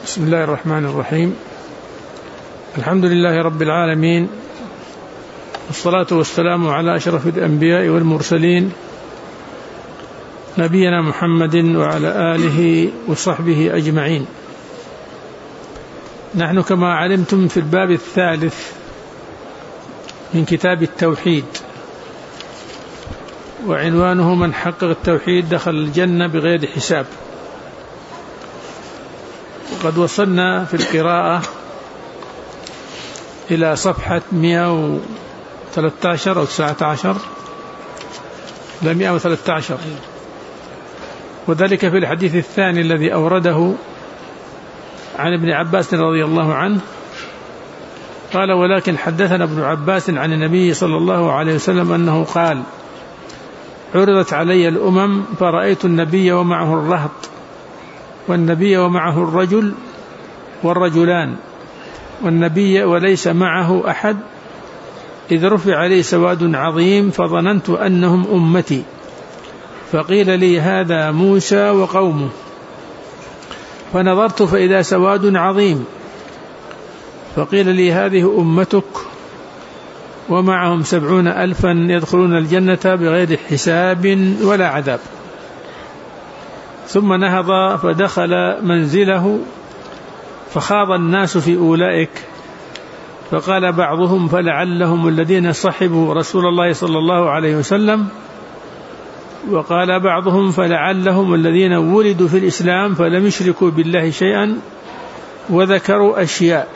بسم الله الرحمن الرحيم. الحمد لله رب العالمين، والصلاة والسلام على أشرف الأنبياء والمرسلين، نبينا محمد وعلى آله وصحبه أجمعين. نحن كما علمتم في الباب الثالث من كتاب التوحيد، وعنوانه من حقق التوحيد دخل الجنة بغير حساب. وقد وصلنا في القراءة إلى صفحة 113 أو 19 لا 113، وذلك في الحديث الثاني الذي أورده عن ابن عباس رضي الله عنه قال: ولكن حدثنا ابن عباس عن النبي صلى الله عليه وسلم أنه قال: عرضت علي الأمم فرأيت النبي ومعه الرهط، والنبي ومعه الرجل والرجلان، والنبي وليس معه أحد، إذ رفع لي سواد عظيم فظننت أنهم أمتي، فقيل لي: هذا موسى وقومه، فنظرت فإذا سواد عظيم، فقيل لي: هذه أمتك ومعهم 70,000 يدخلون الجنة بغير حساب ولا عذاب. ثم نهض فدخل منزله فخاض الناس في أولئك، فقال بعضهم: فلعلهم الذين صحبوا رسول الله صلى الله عليه وسلم، وقال بعضهم: فلعلهم الذين ولدوا في الإسلام فلم يشركوا بالله شيئا، وذكروا أشياء.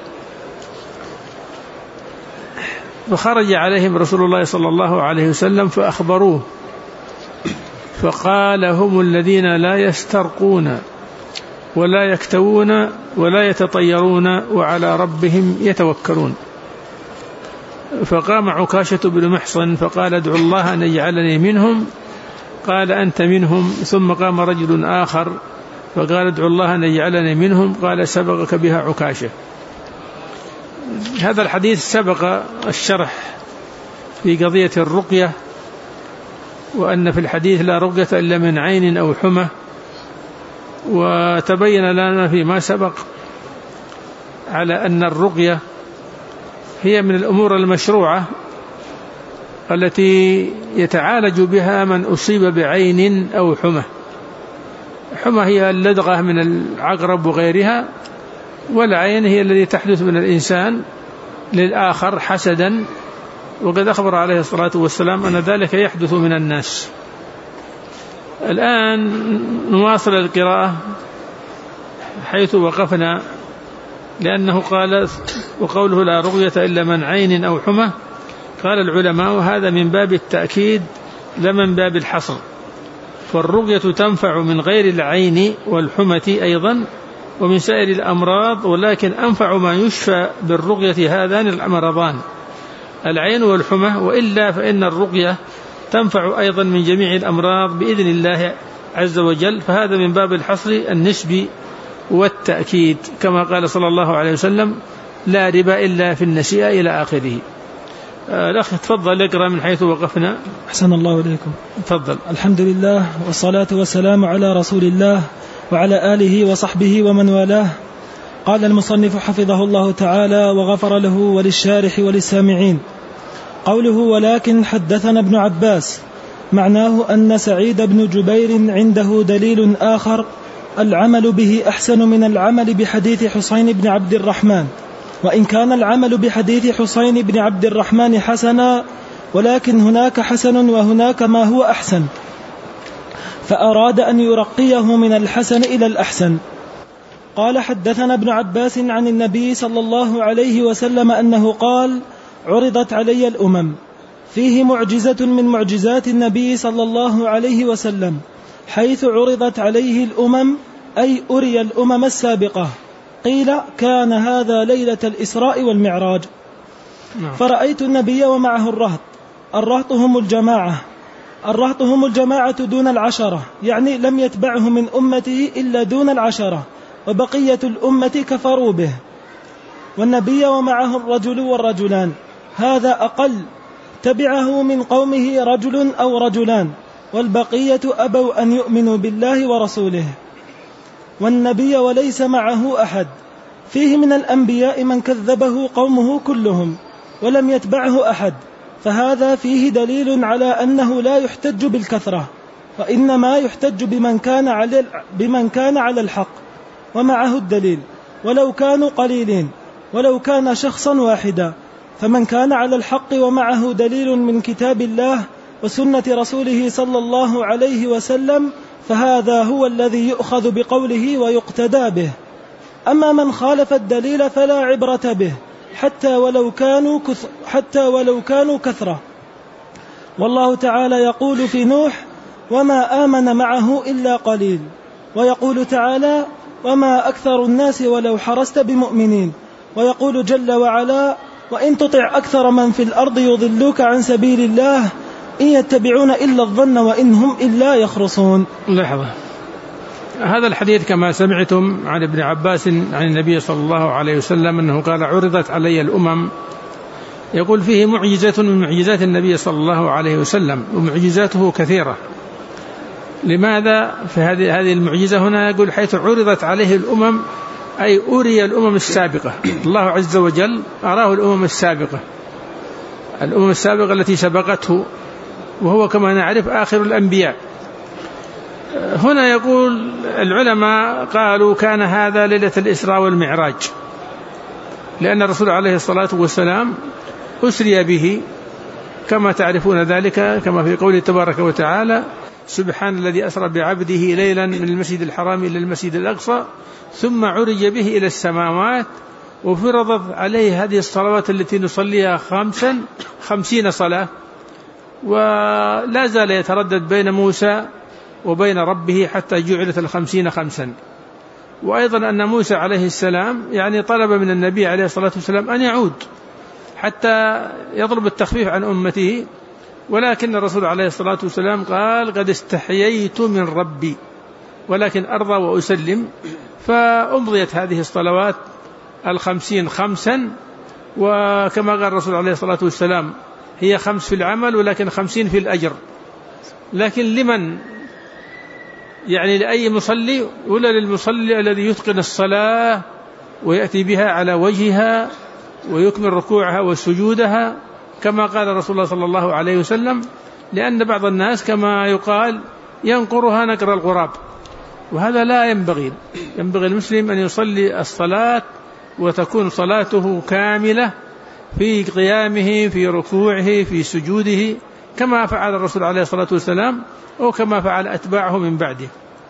فخرج عليهم رسول الله صلى الله عليه وسلم فأخبروه، فقال: هم الذين لا يسترقون ولا يكتوون ولا يتطيرون وعلى ربهم يتوكلون. فقام عكاشة بن محصن فقال: ادعو الله أن يجعلني منهم. قال: أنت منهم. ثم قام رجل آخر فقال: ادعو الله أن يجعلني منهم. قال: سبقك بها عكاشة. هذا الحديث سبق الشرح في قضية الرقية، وأن في الحديث لا رقية إلا من عين أو حمى، وتبين لنا فيما سبق على أن الرقية هي من الأمور المشروعة التي يتعالج بها من أصيب بعين أو حمى. حمى هي اللدغة من العقرب وغيرها، والعين هي التي تحدث من الإنسان للآخر حسدا، وقد أخبر عليه الصلاة والسلام أن ذلك يحدث من الناس. الآن نواصل القراءة حيث وقفنا، لأنه قال: وقوله لا رقية إلا من عين أو حمى. قال العلماء: وهذا من باب التأكيد لا من باب الحصر، فالرقية تنفع من غير العين والحمى أيضا ومن سائر الأمراض، ولكن أنفع ما يشفى بالرقية هذان المرضان، العين والحمى، وإلا فإن الرقية تنفع أيضا من جميع الأمراض بإذن الله عز وجل. فهذا من باب الحصر النسبي والتأكيد، كما قال صلى الله عليه وسلم: لا ربا إلا في النسيئة إلى آخره. الأخ تفضل اقرأ من حيث وقفنا. أحسن الله إليكم. تفضل. الحمد لله والصلاة والسلام على رسول الله وعلى آله وصحبه ومن والاه. قال المصنف حفظه الله تعالى وغفر له وللشارح وللسامعين: قوله ولكن حدثنا ابن عباس، معناه أن سعيد بن جبير عنده دليل آخر العمل به أحسن من العمل بحديث حسين بن عبد الرحمن، وإن كان العمل بحديث حسين بن عبد الرحمن حسنا، ولكن هناك حسن وهناك ما هو أحسن، فأراد أن يرقيه من الحسن إلى الأحسن. قال: حدثنا ابن عباس عن النبي صلى الله عليه وسلم أنه قال: عرضت علي الأمم، فيه معجزة من معجزات النبي صلى الله عليه وسلم، حيث عرضت عليه الأمم أي أري الأمم السابقة. قيل: كان هذا ليلة الإسراء والمعراج. فرأيت النبي ومعه الرهط. الرهط هم الجماعة دون العشرة، يعني لم يتبعه من أمته إلا دون العشرة، وبقية الأمة كفروا به. والنبي ومعه الرجل والرجلان، هذا أقل، تبعه من قومه رجل أو رجلان، والبقية أبوا أن يؤمنوا بالله ورسوله. والنبي وليس معه أحد. فيه من الأنبياء من كذبه قومه كلهم ولم يتبعه أحد، فهذا فيه دليل على أنه لا يحتج بالكثرة، وإنما يحتج بمن كان على الحق ومعه الدليل، ولو كانوا قليلين، ولو كان شخصا واحدا. فمن كان على الحق ومعه دليل من كتاب الله وسنة رسوله صلى الله عليه وسلم فهذا هو الذي يؤخذ بقوله ويقتدى به. أما من خالف الدليل فلا عبرة به حتى ولو كانوا كثرة. والله تعالى يقول في نوح: وما آمن معه إلا قليل. ويقول تعالى: وما أكثر الناس ولو حرصت بمؤمنين. ويقول جل وعلا: وإن تطع أكثر من في الأرض يضلوك عن سبيل الله إن يتبعون إلا الظن وإن هم إلا يخرصون. لحظة، هذا الحديث كما سمعتم عن ابن عباس عن النبي صلى الله عليه وسلم أنه قال: عرضت علي الأمم. يقول فيه معجزة من معجزات النبي صلى الله عليه وسلم، ومعجزاته كثيرة. لماذا في هذه المعجزة هنا؟ يقول حيث عرضت عليه الأمم، أي أري الأمم السابقة. الله عز وجل أراه الأمم السابقة التي سبقته، وهو كما نعرف آخر الأنبياء. هنا يقول العلماء قالوا كان هذا ليلة الإسراء والمعراج، لأن الرسول عليه الصلاة والسلام أسري به كما تعرفون ذلك، كما في قوله تبارك وتعالى: سبحان الذي أسرى بعبده ليلا من المسجد الحرام إلى المسجد الأقصى ثم عرج به إلى السماوات وفرضت عليه هذه الصلوات التي نصليها 50 صلاة، ولا زال يتردد بين موسى وبين ربه حتى جعلت 50 خمسا. وأيضا أن موسى عليه السلام طلب من النبي عليه الصلاة والسلام أن يعود حتى يطلب التخفيف عن أمته، ولكن الرسول عليه الصلاة والسلام قال: قد استحييت من ربي ولكن أرضى وأسلم. فأمضيت هذه الصلوات 50 خمسا، وكما قال الرسول عليه الصلاة والسلام: هي 5 في العمل ولكن 50 في الأجر. لكن لمن؟ لأي مصلي؟ ولا للمصلي الذي يتقن الصلاة ويأتي بها على وجهها ويكمل ركوعها وسجودها كما قال رسول الله صلى الله عليه وسلم. لأن بعض الناس كما يقال ينقرها نقر الغراب، وهذا لا ينبغي. ينبغي المسلم أن يصلي الصلاة وتكون صلاته كاملة في قيامه، في ركوعه، في سجوده، كما فعل الرسول عليه الصلاة والسلام وكما فعل أتباعه من بعده.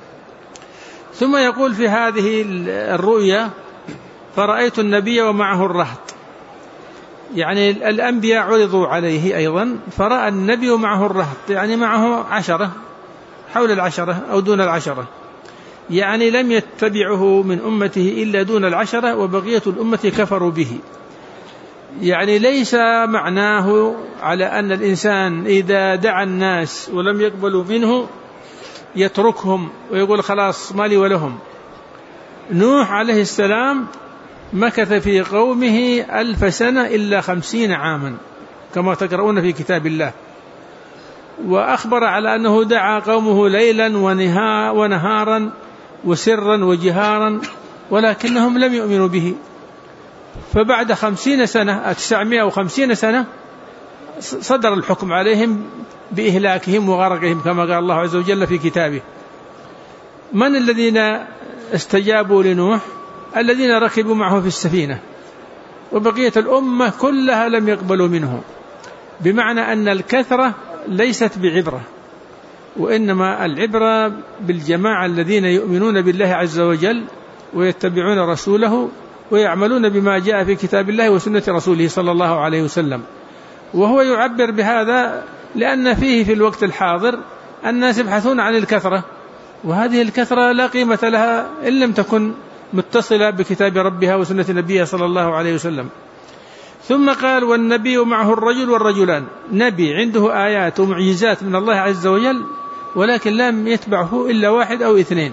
ثم يقول في هذه الرؤيا: فرأيت النبي ومعه الرهط. الأنبياء عرضوا عليه أيضا، فرأى النبي ومعه الرهط، معه 10، حول 10 أو دون 10، لم يتبعه من أمته إلا دون 10، وبقية الأمة كفروا به. ليس معناه على أن الإنسان إذا دعا الناس ولم يقبلوا منه يتركهم ويقول خلاص مالي ولهم. نوح عليه السلام مكث في قومه 1000 سنة إلا 50 عاما كما تقرؤون في كتاب الله، وأخبر على أنه دعا قومه ليلا ونهارا وسرا وجهارا، ولكنهم لم يؤمنوا به. فبعد 50 سنة 950 سنة صدر الحكم عليهم بإهلاكهم وغرقهم كما قال الله عز وجل في كتابه. من الذين استجابوا لنوح؟ الذين ركبوا معه في السفينة، وبقية الأمة كلها لم يقبلوا منه. بمعنى أن الكثرة ليست بعبرة، وإنما العبرة بالجماعة الذين يؤمنون بالله عز وجل ويتبعون رسوله ويعملون بما جاء في كتاب الله وسنة رسوله صلى الله عليه وسلم. وهو يعبر بهذا لأن فيه في الوقت الحاضر الناس يبحثون عن الكثرة، وهذه الكثرة لا قيمة لها إن لم تكن متصلة بكتاب ربها وسنة نبيها صلى الله عليه وسلم. ثم قال: والنبي معه الرجل والرجلان. نبي عنده آيات ومعجزات من الله عز وجل، ولكن لم يتبعه إلا 1 أو 2،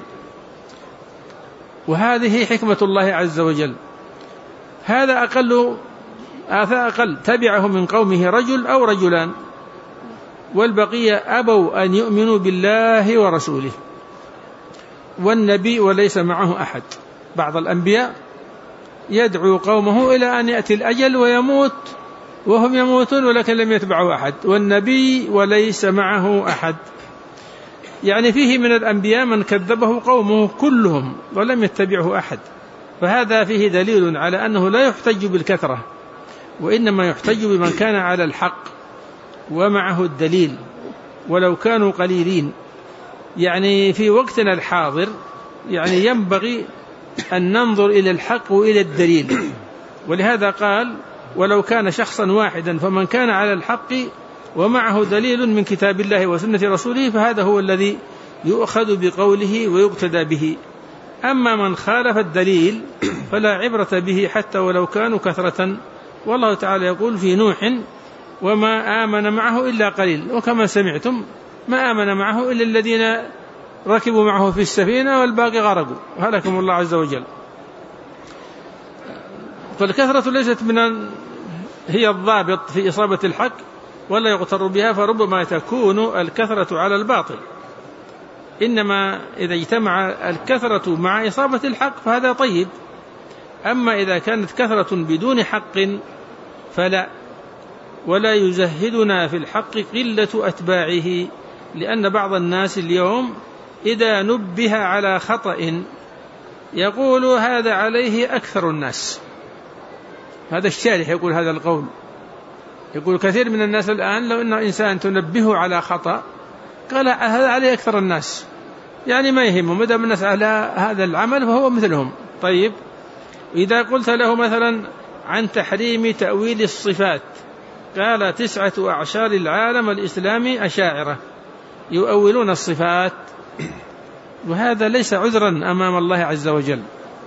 وهذه حكمة الله عز وجل. هذا أقل تبعه من قومه رجل أو رجلان، والبقية أبوا أن يؤمنوا بالله ورسوله. والنبي وليس معه أحد. بعض الأنبياء يدعو قومه إلى أن يأتي الأجل ويموت وهم يموتون ولكن لم يتبعوا أحد، والنبي وليس معه أحد. يعني فيه من الأنبياء من كذبه قومه كلهم ولم يتبعه أحد، فهذا فيه دليل على أنه لا يحتج بالكثرة، وإنما يحتج بمن كان على الحق ومعه الدليل ولو كانوا قليلين. يعني في وقتنا الحاضر يعني ينبغي أن ننظر إلى الحق وإلى الدليل، ولهذا قال ولو كان شخصا واحدا فمن كان على الحق ومعه دليل من كتاب الله وسنة رسوله فهذا هو الذي يؤخذ بقوله ويقتدى به. أما من خالف الدليل فلا عبرة به حتى ولو كانوا كثرة. والله تعالى يقول في نوح وما آمن معه إلا قليل، وكما سمعتم ما آمن معه إلا الذين ركبوا معه في السفينة والباقي غرقوا هلكهم الله عز وجل. فالكثرة ليست هي الضابط في إصابة الحق ولا يغتر بها، فربما تكون الكثرة على الباطل، إنما إذا اجتمع الكثرة مع إصابة الحق فهذا طيب. أما إذا كانت كثرة بدون حق فلا، ولا يزهدنا في الحق قلة أتباعه، لأن بعض الناس اليوم إذا نبه على خطأ يقول هذا عليه أكثر الناس. هذا الشارح يقول هذا القول، يقول كثير من الناس الآن لو أن إنسان تنبهه على خطأ قال هذا عليه أكثر الناس، يعني ما يهمه مدام الناس على هذا العمل فهو مثلهم. طيب إذا قلت له مثلا عن تحريم تأويل الصفات قال 9 أعشار العالم الإسلامي أشاعرة يؤولون الصفات، وهذا ليس عذرا أمام الله عز وجل.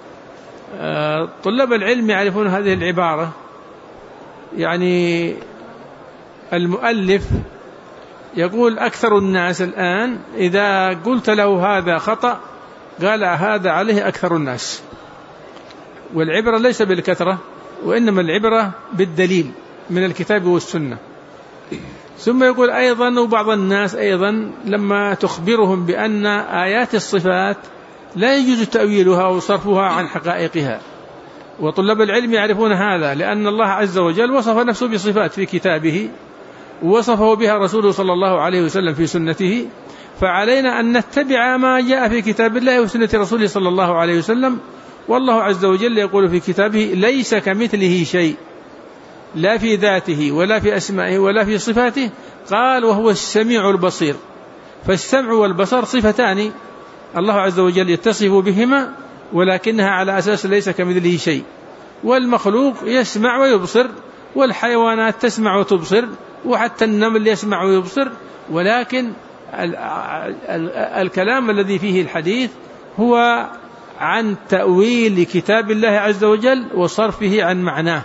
طلاب العلم يعرفون هذه العبارة. يعني المؤلف يقول أكثر الناس الآن إذا قلت له هذا خطأ قال هذا عليه أكثر الناس، والعبرة ليس بالكثرة وإنما العبرة بالدليل من الكتاب والسنة. ثم يقول أيضا وبعض الناس أيضا لما تخبرهم بأن آيات الصفات لا يجوز تأويلها وصرفها عن حقائقها، وطلاب العلم يعرفون هذا لأن الله عز وجل وصف نفسه بصفات في كتابه ووصفه بها رسوله صلى الله عليه وسلم في سنته، فعلينا أن نتبع ما جاء في كتاب الله وسنة رسوله صلى الله عليه وسلم. والله عز وجل يقول في كتابه ليس كمثله شيء لا في ذاته ولا في أسمائه ولا في صفاته، قال وهو السميع البصير. فالسمع والبصر صفتان الله عز وجل يتصف بهما، ولكنها على أساس ليس كمثله شيء. والمخلوق يسمع ويبصر، والحيوانات تسمع وتبصر، وحتى النمل يسمع ويبصر، ولكن الكلام الذي فيه الحديث هو عن تأويل كتاب الله عز وجل وصرفه عن معناه.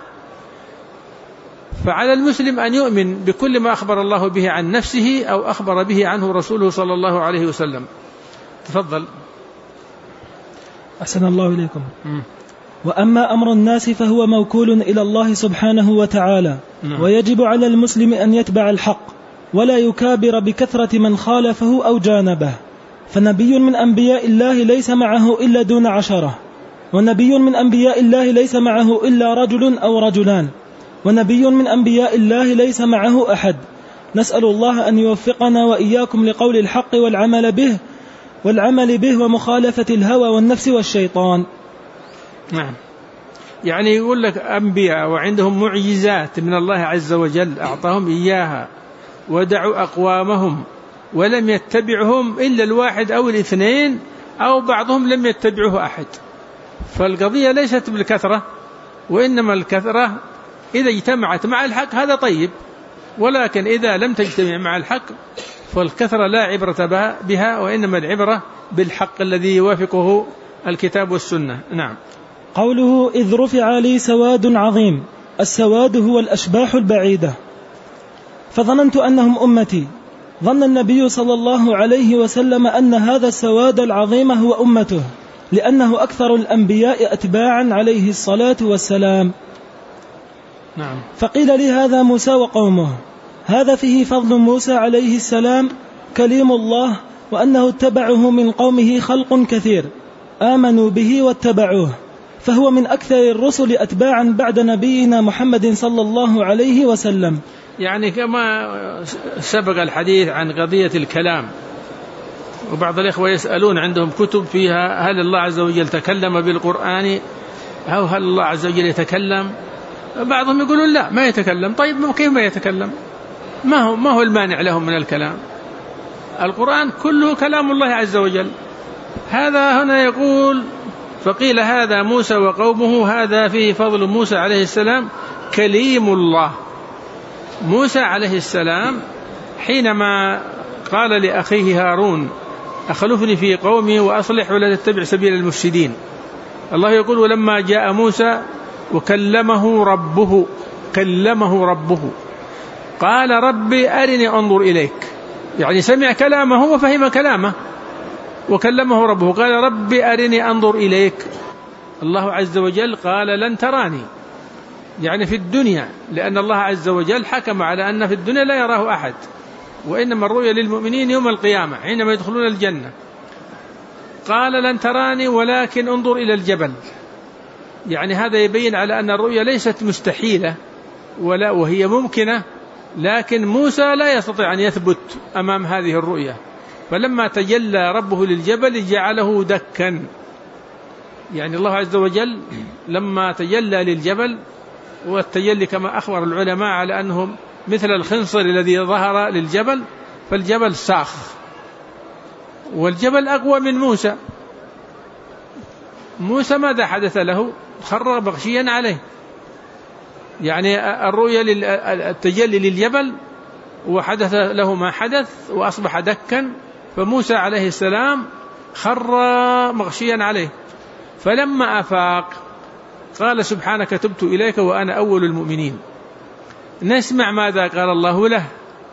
فعلى المسلم أن يؤمن بكل ما أخبر الله به عن نفسه أو أخبر به عنه رسوله صلى الله عليه وسلم. تفضل. أحسن الله إليكم. وأما أمر الناس فهو موكول إلى الله سبحانه وتعالى، ويجب على المسلم أن يتبع الحق ولا يكابر بكثرة من خالفه أو جانبه. فنبي من أنبياء الله ليس معه إلا دون 10، ونبي من أنبياء الله ليس معه إلا رجل أو رجلان، ونبي من أنبياء الله ليس معه أحد. نسأل الله أن يوفقنا وإياكم لقول الحق والعمل به ومخالفة الهوى والنفس والشيطان. نعم، يعني يقول لك أنبياء وعندهم معجزات من الله عز وجل أعطاهم إياها، ودعوا أقوامهم ولم يتبعهم إلا الواحد أو الاثنين، أو بعضهم لم يتبعه أحد. فالقضية ليست بالكثرة، وإنما الكثرة إذا اجتمعت مع الحق هذا طيب، ولكن إذا لم تجتمع مع الحق فالكثرة لا عبرة بها، وإنما العبرة بالحق الذي يوافقه الكتاب والسنة. نعم. قوله إذ رفع لي سواد عظيم، السواد هو الأشباح البعيدة، فظننت أنهم أمتي. ظن النبي صلى الله عليه وسلم أن هذا السواد العظيم هو أمته، لأنه أكثر الأنبياء أتباعا عليه الصلاة والسلام. نعم. فقيل لي هذا موسى وقومه. هذا فيه فضل موسى عليه السلام كليم الله وأنه اتبعه من قومه خلق كثير آمنوا به واتبعوه، فهو من أكثر الرسل أتباعا بعد نبينا محمد صلى الله عليه وسلم. يعني كما سبق الحديث عن قضية الكلام، وبعض الإخوة يسألون عندهم كتب فيها هل الله عز وجل تكلم بالقرآن أو هل الله عز وجل يتكلم. بعضهم يقولون لا ما يتكلم. طيب كيف ما يتكلم؟ ما هو المانع لهم من الكلام؟ القرآن كله كلام الله عز وجل. هذا هنا يقول فقيل هذا موسى وقومه، هذا فيه فضل موسى عليه السلام كليم الله. موسى عليه السلام حينما قال لأخيه هارون أخلفني في قومي وأصلح ولا تتبع سبيل المفسدين، الله يقول ولما جاء موسى وكلمه ربه قال ربي أرني أنظر إليك، يعني سمع كلامه وفهم كلامه. وكلمه ربه قال ربي أرني أنظر إليك. الله عز وجل قال لن تراني، يعني في الدنيا، لأن الله عز وجل حكم على أن في الدنيا لا يراه أحد، وإنما الرؤيا للمؤمنين يوم القيامة حينما يدخلون الجنة. قال لن تراني ولكن انظر إلى الجبل، يعني هذا يبين على أن الرؤيا ليست مستحيلة وهي ممكنة، لكن موسى لا يستطيع أن يثبت أمام هذه الرؤيا. فلما تجلى ربه للجبل جعله دكا، يعني الله عز وجل لما تجلى للجبل، والتجلي كما أخبر العلماء على أنهم مثل الخنصر الذي ظهر للجبل، فالجبل ساخ، والجبل أقوى من موسى. موسى ماذا حدث له؟ خر مغشيا عليه، يعني الرؤيا التجلي للجبل وحدث له ما حدث وأصبح دكا، فموسى عليه السلام خر مغشيا عليه. فلما أفاق قال سبحانك تبت إليك وأنا أول المؤمنين. نسمع ماذا قال الله له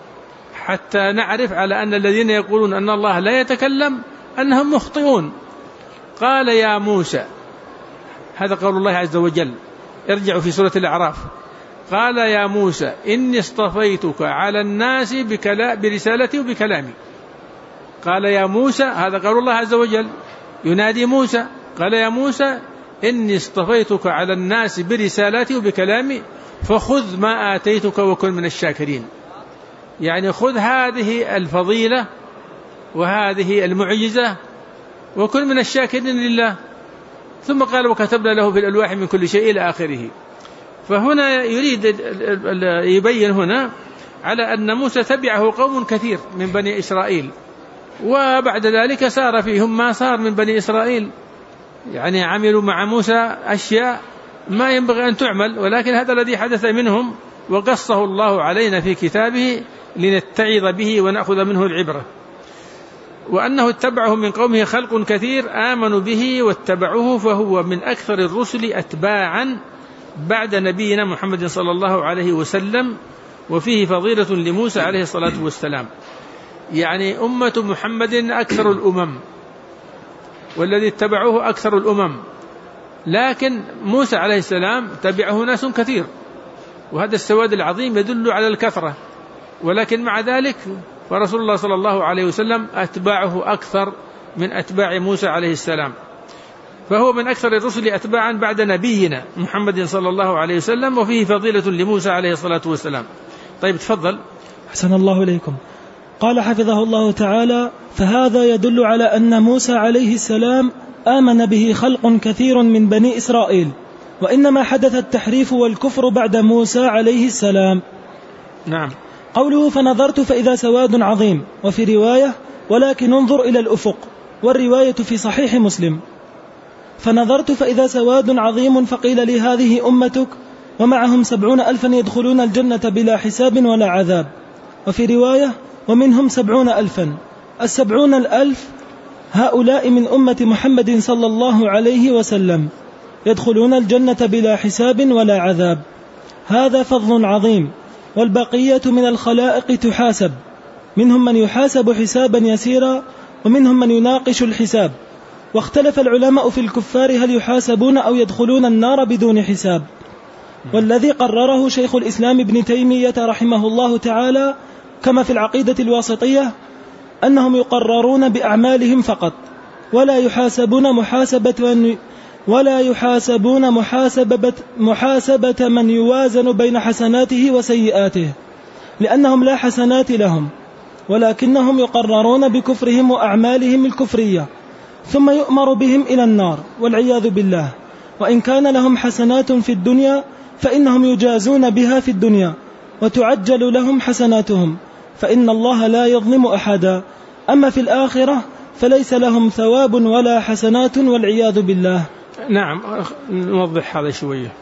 حتى نعرف على أن الذين يقولون أن الله لا يتكلم أنهم مخطئون. قال يا موسى، هذا قول الله عز وجل، ارجعوا في سورة الأعراف، قال يا موسى إني اصطفيتك على الناس برسالتي وبكلامي. قال يا موسى، هذا قول الله عز وجل ينادي موسى، قال يا موسى إني اصطفيتك على الناس برسالتي وبكلامي فخذ ما آتيتك وكن من الشاكرين. يعني خذ هذه الفضيلة وهذه المعجزة وكن من الشاكرين لله. ثم قال وكتبنا له في الألواح من كل شيء إلى آخره. فهنا يريد يبين هنا على أن موسى تبعه قوم كثير من بني إسرائيل، وبعد ذلك سار فيهم ما صار من بني إسرائيل، يعني عملوا مع موسى أشياء ما ينبغي أن تعمل، ولكن هذا الذي حدث منهم وقصه الله علينا في كتابه لنتعظ به ونأخذ منه العبرة. وأنه اتبعه من قومه خلق كثير آمنوا به واتبعوه، فهو من أكثر الرسل أتباعا بعد نبينا محمد صلى الله عليه وسلم، وفيه فضيلة لموسى عليه الصلاة والسلام. يعني أمة محمد أكثر الأمم، والذي اتبعوه أكثر الأمم، لكن موسى عليه السلام تبعه ناس كثير، وهذا السواد العظيم يدل على الكثرة، ولكن مع ذلك فرسول الله صلى الله عليه وسلم أتباعه أكثر من أتباع موسى عليه السلام، فهو من أكثر الرسل أتباعا بعد نبينا محمد صلى الله عليه وسلم، وفيه فضيلة لموسى عليه الصلاة والسلام. طيب تفضل. أحسن الله إليكم. قال حفظه الله تعالى: فهذا يدل على أن موسى عليه السلام آمن به خلق كثير من بني إسرائيل، وإنما حدث التحريف والكفر بعد موسى عليه السلام. نعم. قوله فنظرت فإذا سواد عظيم، وفي رواية ولكن انظر إلى الأفق، والرواية في صحيح مسلم. فنظرت فإذا سواد عظيم فقيل لي هذه أمتك ومعهم 70,000 يدخلون الجنة بلا حساب ولا عذاب. وفي رواية ومنهم 70,000. 70,000 هؤلاء من أمة محمد صلى الله عليه وسلم يدخلون الجنة بلا حساب ولا عذاب. هذا فضل عظيم. والبقية من الخلائق تحاسب، منهم من يحاسب حسابا يسيرا ومنهم من يناقش الحساب. واختلف العلماء في الكفار هل يحاسبون أو يدخلون النار بدون حساب. والذي قرره شيخ الإسلام ابن تيمية رحمه الله تعالى كما في العقيدة الواسطية أنهم يقررون بأعمالهم فقط ولا يحاسبون محاسبة من يوازن بين حسناته وسيئاته، لأنهم لا حسنات لهم، ولكنهم يقررون بكفرهم وأعمالهم الكفرية، ثم يؤمر بهم إلى النار والعياذ بالله. وإن كان لهم حسنات في الدنيا فإنهم يجازون بها في الدنيا وتعجل لهم حسناتهم، فإن الله لا يظلم أحدا. أما في الآخرة فليس لهم ثواب ولا حسنات والعياذ بالله. نعم، نوضح هذا شوية.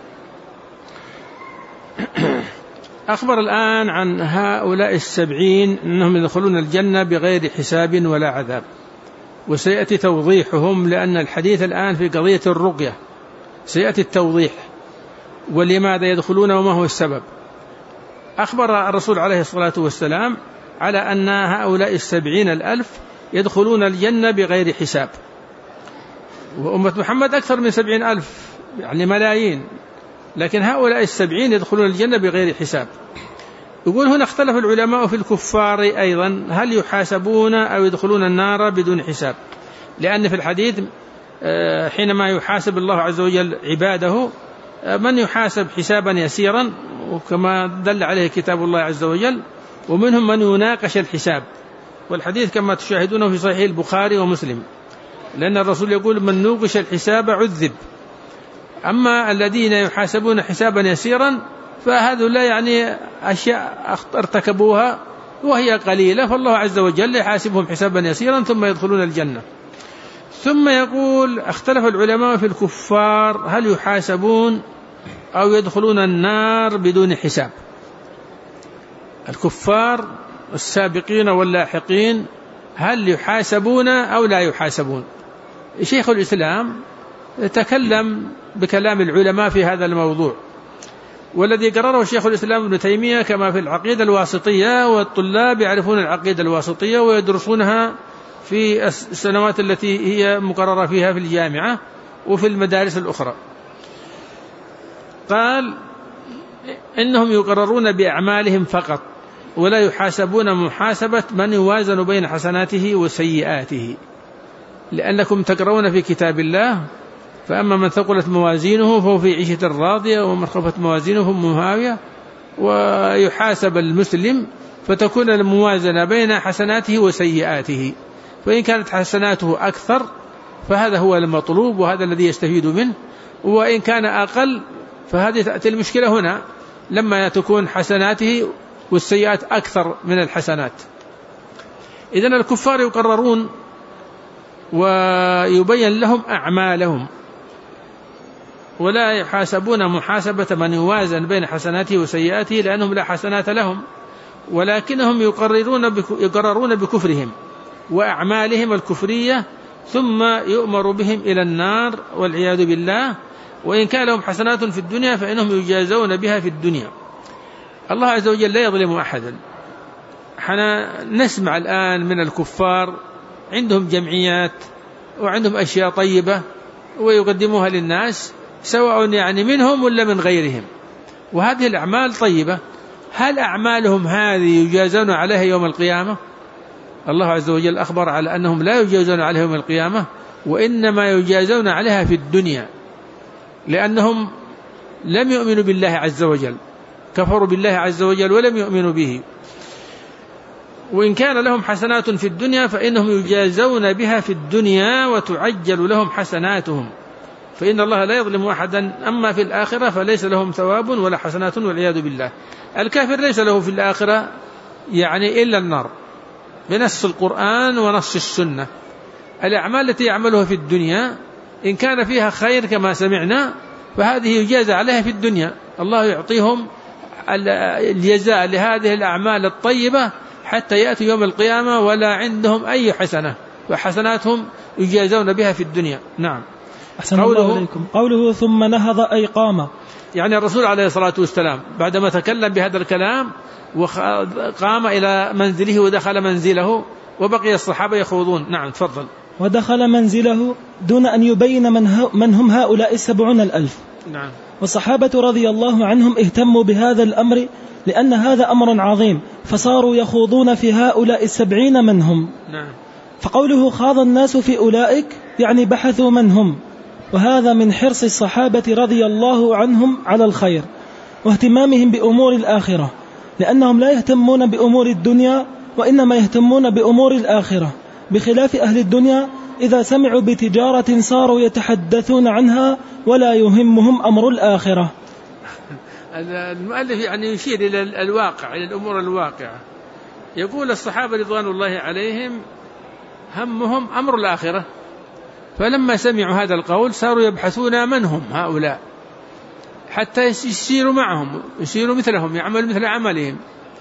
أخبر الآن عن هؤلاء 70 أنهم يدخلون الجنة بغير حساب ولا عذاب، وسيأتي توضيحهم، لأن الحديث الآن في قضية الرقية سيأتي التوضيح ولماذا يدخلون وما هو السبب. أخبر الرسول عليه الصلاة والسلام على أن هؤلاء 70,000 يدخلون الجنة بغير حساب، وأمة محمد أكثر من 70,000 يعني ملايين، لكن هؤلاء 70 يدخلون الجنة بغير حساب. يقول هنا اختلف العلماء في الكفار أيضا، هل يحاسبون أو يدخلون النار بدون حساب؟ لأن في الحديث حينما يحاسب الله عز وجل عباده من يحاسب حسابا يسيرا، وكما دل عليه كتاب الله عز وجل، ومنهم من يناقش الحساب، والحديث كما تشاهدونه في صحيح البخاري ومسلم، لأن الرسول يقول من نوقش الحساب عذب. أما الذين يحاسبون حسابا يسيرا فهذا لا يعني أشياء ارتكبوها وهي قليلة، فالله عز وجل يحاسبهم حسابا يسيرا ثم يدخلون الجنة. ثم يقول اختلف العلماء في الكفار هل يحاسبون أو يدخلون النار بدون حساب. الكفار السابقين واللاحقين هل يحاسبون أو لا يحاسبون؟ شيخ الإسلام تكلم بكلام العلماء في هذا الموضوع، والذي قرره شيخ الإسلام ابن تيمية كما في العقيدة الواسطية، والطلاب يعرفون العقيدة الواسطية ويدرسونها في السنوات التي هي مقررة فيها في الجامعة وفي المدارس الأخرى. قال إنهم يقررون بأعمالهم فقط ولا يحاسبون محاسبة من يوازن بين حسناته وسيئاته، لأنكم تقرؤون في كتاب الله فأما من ثقلت موازينه فهو في عيشة راضية ومن خفت موازينه فهو هاوية. ويحاسب المسلم فتكون الموازنة بين حسناته وسيئاته، فإن كانت حسناته أكثر فهذا هو المطلوب وهذا الذي يستفيد منه، وإن كان أقل فهذه تأتي المشكلة هنا لما تكون حسناته والسيئات أكثر من الحسنات. إذن الكفار يقررون ويبين لهم أعمالهم ولا يحاسبون محاسبة من يوازن بين حسناته وسيئاته، لأنهم لا حسنات لهم، ولكنهم يقررون بكفرهم وأعمالهم الكفرية، ثم يؤمر بهم إلى النار والعياذ بالله. وإن كان لهم حسنات في الدنيا فإنهم يجازون بها في الدنيا. الله عز وجل لا يظلم أحدا. حنا نسمع الآن من الكفار عندهم جمعيات وعندهم أشياء طيبة ويقدموها للناس سواء يعني منهم ولا من غيرهم، وهذه الأعمال طيبة. هل أعمالهم هذه يجازون عليها يوم القيامة؟ الله عز وجل أخبر على أنهم لا يجازون عليها يوم القيامة، وإنما يجازون عليها في الدنيا، لأنهم لم يؤمنوا بالله عز وجل، كفروا بالله عز وجل ولم يؤمنوا به. وإن كان لهم حسنات في الدنيا فإنهم يجازون بها في الدنيا وتعجل لهم حسناتهم، فإن الله لا يظلم أحدا. أما في الآخرة فليس لهم ثواب ولا حسنات والعياذ بالله. الكافر ليس له في الآخرة يعني إلا النار بنص القرآن ونص السنة. الأعمال التي يعملها في الدنيا إن كان فيها خير كما سمعنا فهذه يجازى عليها في الدنيا، الله يعطيهم الجزاء لهذه الأعمال الطيبة حتى يأتي يوم القيامة ولا عندهم أي حسنة، وحسناتهم يجازون بها في الدنيا. نعم. أحسن الله عليكم. قوله ثم نهض أي قام، يعني الرسول عليه الصلاة والسلام بعدما تكلم بهذا الكلام وقام إلى منزله ودخل منزله وبقي الصحابة يخوضون. نعم تفضل. ودخل منزله دون أن يبين من هم هؤلاء 70,000. نعم. والصحابة رضي الله عنهم اهتموا بهذا الأمر لأن هذا أمر عظيم، فصاروا يخوضون في هؤلاء 70 من هم. فقوله خاض الناس في أولئك يعني بحثوا من هم، وهذا من حرص الصحابة رضي الله عنهم على الخير واهتمامهم بأمور الآخرة، لأنهم لا يهتمون بأمور الدنيا وإنما يهتمون بأمور الآخرة، بخلاف أهل الدنيا إذا سمعوا بتجارة صاروا يتحدثون عنها ولا يهمهم أمر الآخرة. المؤلف يعني يشير إلى الواقع، إلى الأمور الواقعة. يقول الصحابة رضوان الله عليهم همهم أمر الآخرة، فلما سمعوا هذا القول صاروا يبحثون من هم هؤلاء حتى يسيروا معهم، يسيروا مثلهم، يعملوا مثل عملهم.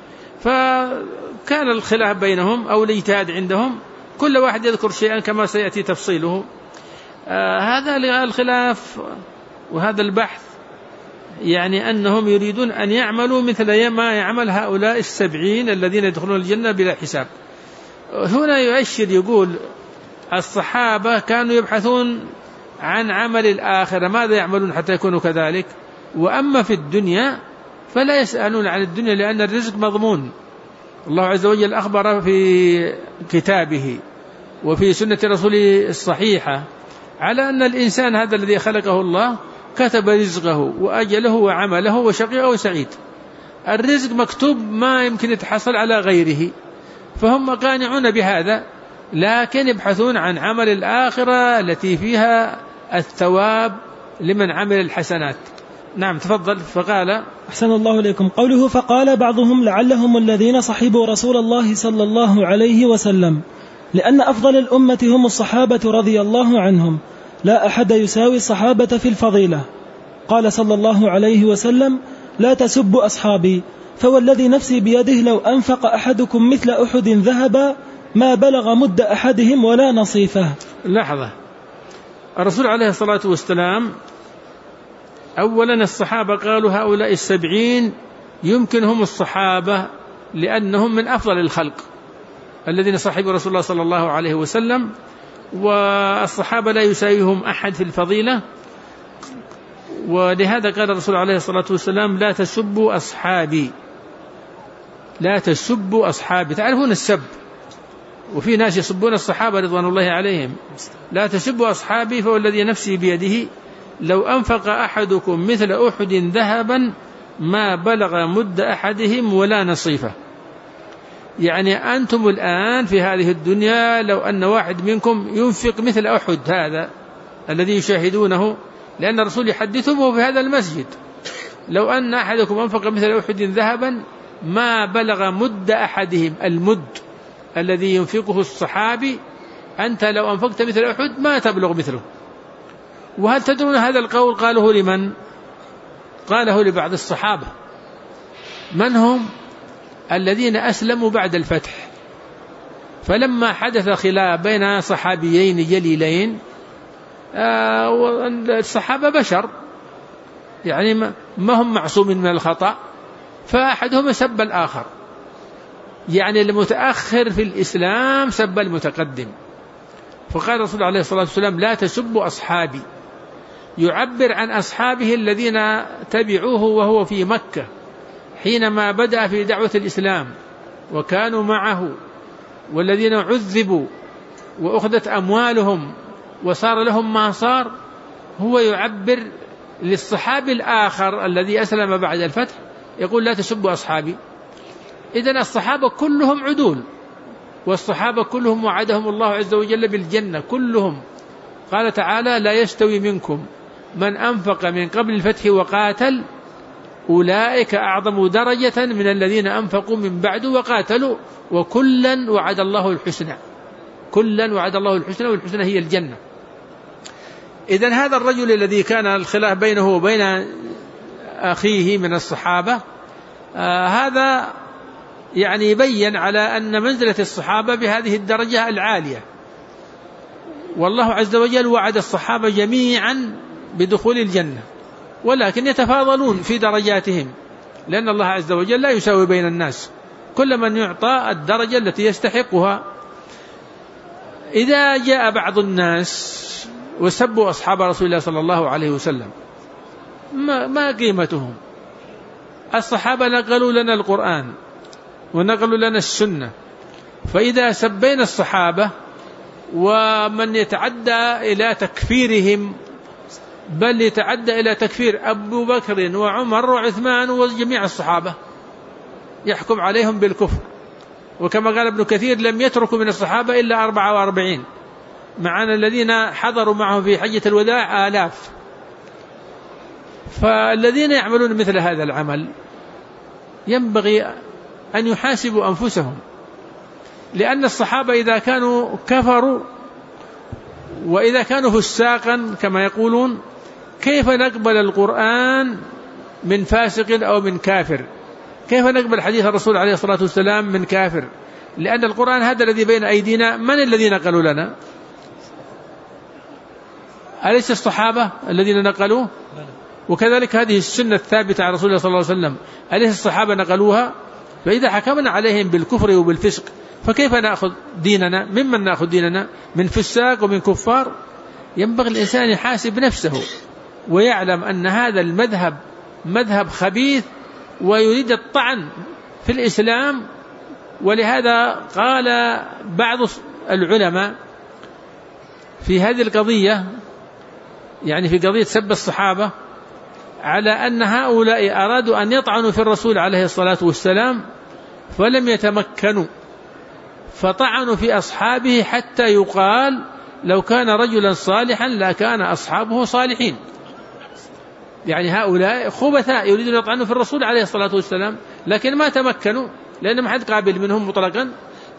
فكان الخلاف بينهم أو الاجتهاد عندهم، كل واحد يذكر شيئا كما سيأتي تفصيله. هذا الخلاف وهذا البحث يعني أنهم يريدون أن يعملوا مثل ما يعمل هؤلاء 70 الذين يدخلون الجنة بلا حساب. هنا يؤشر يقول الصحابة كانوا يبحثون عن عمل الآخرة، ماذا يعملون حتى يكونوا كذلك، وأما في الدنيا فلا يسألون عن الدنيا لأن الرزق مضمون. الله عز وجل أخبر في كتابه وفي سنة رسوله الصحيحة على أن الإنسان هذا الذي خلقه الله كتب رزقه وأجله وعمله وشقي أو سعيد. الرزق مكتوب، ما يمكن يتحصل على غيره، فهم قانعون بهذا، لكن يبحثون عن عمل الآخرة التي فيها الثواب لمن عمل الحسنات. نعم تفضل. فقال أحسن الله إليكم. قوله فقال بعضهم لعلهم الذين صحبوا رسول الله صلى الله عليه وسلم، لأن أفضل الأمة هم الصحابة رضي الله عنهم، لا أحد يساوي الصحابة في الفضيلة. قال صلى الله عليه وسلم لا تسبوا أصحابي، فوالذي نفسي بيده لو أنفق أحدكم مثل أحد ذهبا ما بلغ مد أحدهم ولا نصيفه. لحظة، الرسول عليه الصلاة والسلام أولا الصحابة قالوا هؤلاء 70 يمكنهم الصحابة لأنهم من أفضل الخلق الذين صحبوا رسول الله صلى الله عليه وسلم، والصحابة لا يساويهم أحد في الفضيلة. ولهذا قال الرسول عليه الصلاة والسلام لا تسبوا أصحابي، لا تسبوا أصحابي. تعرفون السب، وفي ناس يسبون الصحابة رضوان الله عليهم. لا تسبوا أصحابي فوالذي نفسي بيده لو أنفق أحدكم مثل أحد ذهبا ما بلغ مد أحدهم ولا نصيفه. يعني أنتم الآن في هذه الدنيا لو أن واحد منكم ينفق مثل أحد هذا الذي يشاهدونه، لأن الرسول يحدثهم في هذا المسجد، لو أن أحدكم أنفق مثل أحد ذهبا ما بلغ مد أحدهم، المد الذي ينفقه الصحابي أنت لو أنفقت مثل أحد ما تبلغ مثله. وهل تدرون هذا القول قاله لمن؟ قاله لبعض الصحابة. من هم؟ الذين أسلموا بعد الفتح، فلما حدث خلاف بين صحابيين جليلين، الصحابة بشر يعني ما هم معصومين من الخطأ، فأحدهم سب الآخر، يعني المتأخر في الإسلام سب المتقدم. فقال الرسول عليه الصلاة والسلام لا تسبوا أصحابي، يعبر عن أصحابه الذين تبعوه وهو في مكة حينما بدأ في دعوة الإسلام وكانوا معه، والذين عذبوا وأخذت أموالهم وصار لهم ما صار. هو يعبر للصحابي الآخر الذي أسلم بعد الفتح، يقول لا تسبوا أصحابي. إذن الصحابة كلهم عدول، والصحابة كلهم وعدهم الله عز وجل بالجنة كلهم. قال تعالى لا يستوي منكم من أنفق من قبل الفتح وقاتل أولئك أعظم درجة من الذين أنفقوا من بعد وقاتلوا وكلا وعد الله الحسنى، كلا وعد الله الحسنى، والحسنى هي الجنة. إذن هذا الرجل الذي كان الخلاف بينه وبين أخيه من الصحابة، هذا يعني يبين على أن منزلة الصحابة بهذه الدرجة العالية، والله عز وجل وعد الصحابة جميعا بدخول الجنة، ولكن يتفاضلون في درجاتهم، لأن الله عز وجل لا يساوي بين الناس، كل من يعطى الدرجة التي يستحقها. إذا جاء بعض الناس وسبوا أصحاب رسول الله صلى الله عليه وسلم ما قيمتهم؟ الصحابة نقلوا لنا القرآن ونقلوا لنا السنة، فإذا سبينا الصحابة ومن يتعدى إلى تكفيرهم، بل يتعدى إلى تكفير أبو بكر وعمر وعثمان وجميع الصحابة، يحكم عليهم بالكفر. وكما قال ابن كثير لم يتركوا من الصحابة إلا 44، معنا الذين حضروا معه في حجة الوداع آلاف. فالذين يعملون مثل هذا العمل ينبغي أن يحاسبوا أنفسهم، لأن الصحابة إذا كانوا كفروا وإذا كانوا فساقا كما يقولون، كيف نقبل القرآن من فاسق أو من كافر؟ كيف نقبل حديث الرسول عليه الصلاة والسلام من كافر؟ لأن القرآن هذا الذي بين أيدينا من الذين نقلوا لنا؟ أليس الصحابة الذين نقلوه؟ وكذلك هذه السنة الثابتة عن رسول الله صلى الله عليه وسلم أليس الصحابة نقلوها؟ فإذا حكمنا عليهم بالكفر وبالفسق فكيف نأخذ ديننا؟ ممن نأخذ ديننا؟ من فساق ومن كفار؟ ينبغي الإنسان يحاسب نفسه ويعلم أن هذا المذهب مذهب خبيث ويريد الطعن في الإسلام. ولهذا قال بعض العلماء في هذه القضية، يعني في قضية سب الصحابة، على أن هؤلاء أرادوا أن يطعنوا في الرسول عليه الصلاة والسلام فلم يتمكنوا، فطعنوا في أصحابه حتى يقال لو كان رجلا صالحا لكان أصحابه صالحين. يعني هؤلاء خبثاء يريدون أن يطعنوا في الرسول عليه الصلاة والسلام، لكن ما تمكنوا لأن ما حد قابل منهم مطلقا،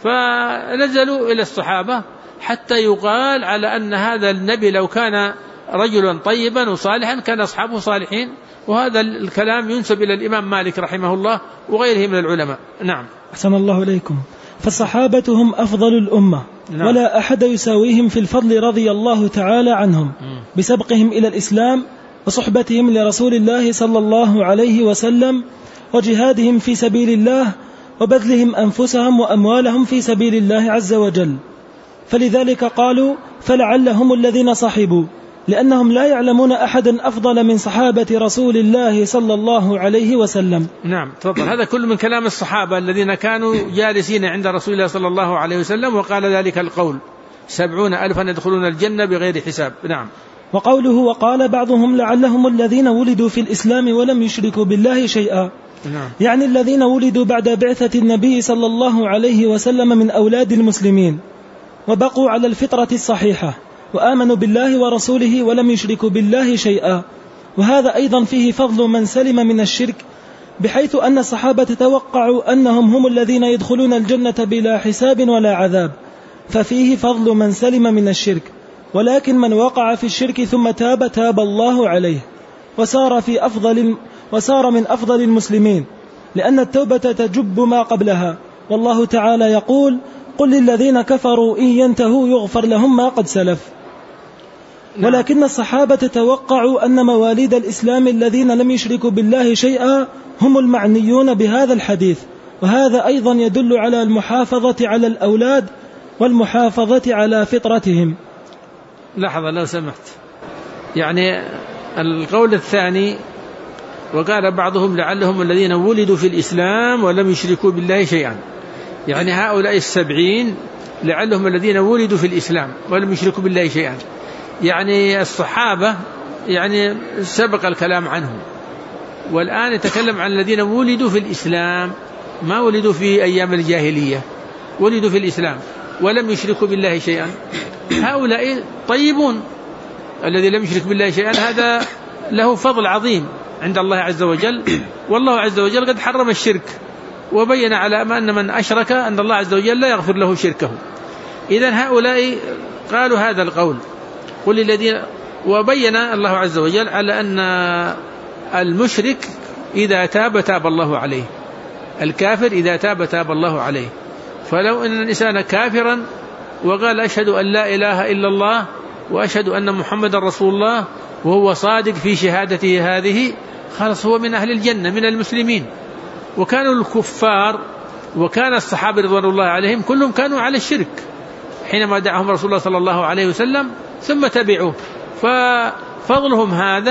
فنزلوا إلى الصحابة حتى يقال على أن هذا النبي لو كان رجلا طيبا وصالحا كان أصحابه صالحين. وهذا الكلام ينسب إلى الإمام مالك رحمه الله وغيره من العلماء. نعم. أحسن الله إليكم. فالصحابة هم أفضل الأمة، نعم. ولا أحد يساويهم في الفضل رضي الله تعالى عنهم بسبقهم إلى الإسلام وصحبتهم لرسول الله صلى الله عليه وسلم وجهادهم في سبيل الله وبذلهم أنفسهم وأموالهم في سبيل الله عز وجل. فلذلك قالوا فلعلهم الذين صحبوا، لأنهم لا يعلمون أحدا أفضل من صحابة رسول الله صلى الله عليه وسلم. نعم تفضل. هذا كل من كلام الصحابة الذين كانوا جالسين عند رسول الله صلى الله عليه وسلم وقال ذلك القول 70,000 يدخلون الجنة بغير حساب. نعم. وقوله وقال بعضهم لعلهم الذين ولدوا في الإسلام ولم يشركوا بالله شيئا، نعم. يعني الذين ولدوا بعد بعثة النبي صلى الله عليه وسلم من أولاد المسلمين وبقوا على الفطرة الصحيحة وآمنوا بالله ورسوله ولم يشركوا بالله شيئا. وهذا أيضا فيه فضل من سلم من الشرك، بحيث أن الصحابة توقعوا أنهم هم الذين يدخلون الجنة بلا حساب ولا عذاب، ففيه فضل من سلم من الشرك. ولكن من وقع في الشرك ثم تاب الله عليه وصار من أفضل المسلمين، لأن التوبة تجب ما قبلها. والله تعالى يقول قل للذين كفروا إن ينتهوا يغفر لهم ما قد سلف. ولكن الصحابة توقعوا أن مواليد الإسلام الذين لم يشركوا بالله شيئا هم المعنيون بهذا الحديث، وهذا أيضا يدل على المحافظة على الأولاد والمحافظة على فطرتهم. لحظة لو سمحت، يعني القول الثاني وقال بعضهم لعلهم الذين ولدوا في الإسلام ولم يشركوا بالله شيئا، يعني هؤلاء 70 لعلهم الذين ولدوا في الإسلام ولم يشركوا بالله شيئا. يعني الصحابة يعني سبق الكلام عنهم، والآن يتكلم عن الذين ولدوا في الإسلام، ما ولدوا في أيام الجاهلية، ولدوا في الإسلام ولم يشركوا بالله شيئا. هؤلاء طيبون، الذي لم يشرك بالله شيئا هذا له فضل عظيم عند الله عز وجل، والله عز وجل قد حرم الشرك وبين على أن من أشرك أن الله عز وجل لا يغفر له شركه. إذن هؤلاء قالوا هذا القول قل للذين، وبين الله عز وجل على أن المشرك إذا تاب الله عليه، الكافر إذا تاب الله عليه. فلو أن الإنسان كافرا وقال أشهد أن لا إله إلا الله وأشهد أن محمد رسول الله وهو صادق في شهادته هذه، خلاص هو من أهل الجنة من المسلمين. وكانوا الكفار وكان الصحابة رضوان الله عليهم كلهم كانوا على الشرك حينما دعاهم رسول الله صلى الله عليه وسلم ثم تبعوه، ففضلهم هذا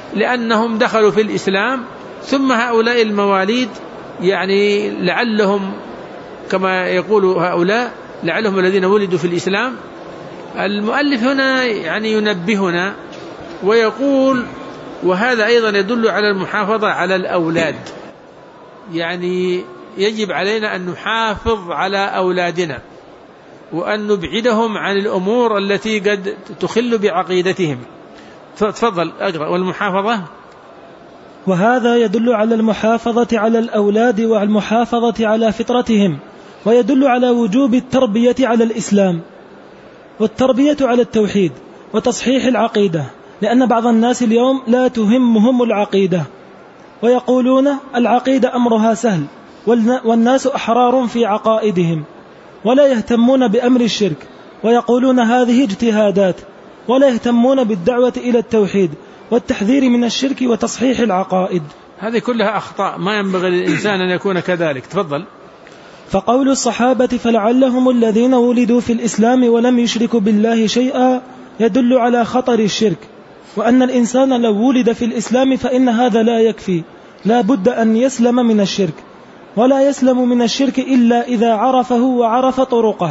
لأنهم دخلوا في الإسلام، ثم هؤلاء المواليد يعني لعلهم كما يقول هؤلاء لعلهم الذين ولدوا في الإسلام. المؤلف هنا يعني ينبهنا ويقول وهذا أيضا يدل على المحافظة على الأولاد، يعني يجب علينا أن نحافظ على أولادنا وأن نبعدهم عن الأمور التي قد تخل بعقيدتهم. تفضل أقرأ. والمحافظة، وهذا يدل على المحافظة على الأولاد والمحافظة على فطرتهم، ويدل على وجوب التربية على الإسلام والتربية على التوحيد وتصحيح العقيدة، لأن بعض الناس اليوم لا تهمهم العقيدة ويقولون العقيدة أمرها سهل، والناس أحرار في عقائدهم ولا يهتمون بأمر الشرك، ويقولون هذه اجتهادات، ولا يهتمون بالدعوة إلى التوحيد والتحذير من الشرك وتصحيح العقائد. هذه كلها أخطاء ما ينبغي للإنسان أن يكون كذلك. تفضل. فقول الصحابة فلعلهم الذين ولدوا في الإسلام ولم يشركوا بالله شيئا يدل على خطر الشرك، وأن الإنسان لو ولد في الإسلام فإن هذا لا يكفي، لا بد أن يسلم من الشرك، ولا يسلم من الشرك إلا إذا عرفه وعرف طرقه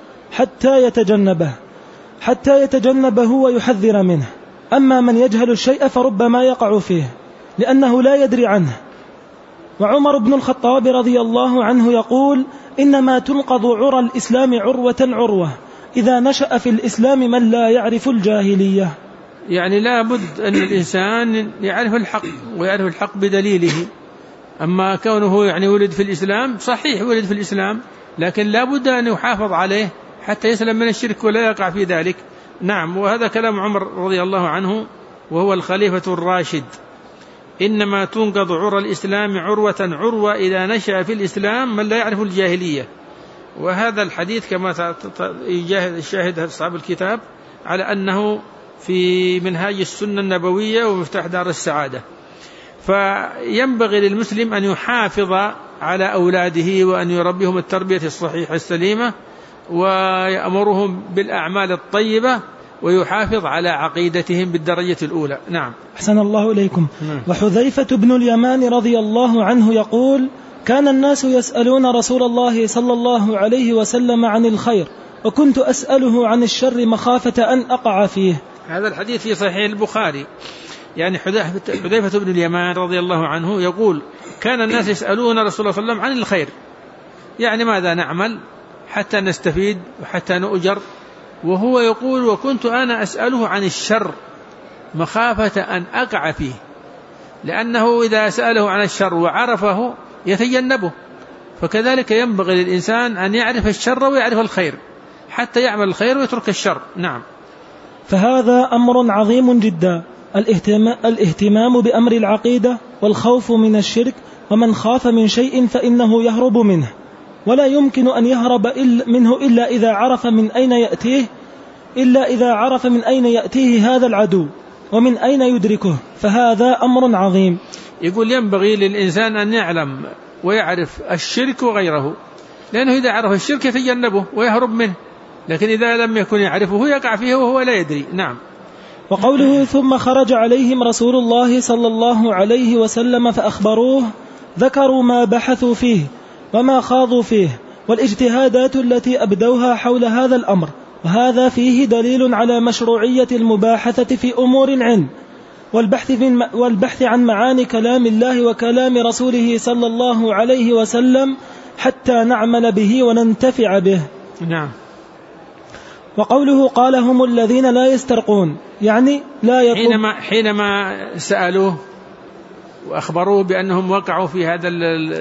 حتى يتجنبه ويحذر منه. أما من يجهل الشيء فربما يقع فيه لأنه لا يدري عنه. وعمر بن الخطاب رضي الله عنه يقول إنما تنقض عرى الإسلام عروة إذا نشأ في الإسلام من لا يعرف الجاهلية. يعني لا بد أن الإنسان يعرف الحق ويعرف الحق بدليله. أما كونه يعني ولد في الإسلام، صحيح ولد في الإسلام، لكن لا بد أن يحافظ عليه حتى يسلم من الشرك ولا يقع في ذلك. نعم. وهذا كلام عمر رضي الله عنه وهو الخليفة الراشد. إنما تنقض عرى الإسلام عروة إذا نشأ في الإسلام من لا يعرف الجاهلية. وهذا الحديث كما يشاهد أصحاب الكتاب على أنه في منهاج السنة النبوية ومفتاح دار السعادة. فينبغي للمسلم أن يحافظ على أولاده وأن يربيهم التربية الصحيحة السليمة، ويأمرهم بالأعمال الطيبة، ويحافظ على عقيدتهم بالدرجة الأولى. نعم. أحسن الله إليكم. وحذيفة بن اليمان رضي الله عنه يقول كان الناس يسألون رسول الله صلى الله عليه وسلم عن الخير، وكنت أسأله عن الشر مخافة أن أقع فيه. هذا الحديث في صحيح البخاري. يعني حذيفة بن اليمان رضي الله عنه يقول كان الناس يسألون رسول الله صلى الله عليه وسلم عن الخير، يعني ماذا نعمل حتى نستفيد وحتى نؤجر، وهو يقول وكنت أنا أسأله عن الشر مخافة أن أقع فيه، لأنه إذا سأله عن الشر وعرفه يتجنبه. فكذلك ينبغي للإنسان أن يعرف الشر ويعرف الخير حتى يعمل الخير ويترك الشر. نعم. فهذا أمر عظيم جدا، الاهتمام بأمر العقيدة والخوف من الشرك، ومن خاف من شيء فإنه يهرب منه، ولا يمكن أن يهرب منه إلا إذا عرف من أين يأتيه هذا العدو ومن أين يدركه، فهذا أمر عظيم. يقول ينبغي للإنسان أن يعلم ويعرف الشرك وغيره، لأنه إذا عرف الشرك يتجنبه ويهرب منه، لكن إذا لم يكن يعرفه يقع فيه وهو لا يدري. نعم. وقوله ثم خرج عليهم رسول الله صلى الله عليه وسلم فأخبروه، ذكروا ما بحثوا فيه وما خاضوا فيه والاجتهادات التي أبدوها حول هذا الأمر، وهذا فيه دليل على مشروعية المباحثة في أمور العلم والبحث عن معاني كلام الله وكلام رسوله صلى الله عليه وسلم حتى نعمل به وننتفع به. نعم. وقوله قال هم الذين لا يسترقون، يعني لا يطلب. حينما سألوه وأخبروه بأنهم وقعوا في هذا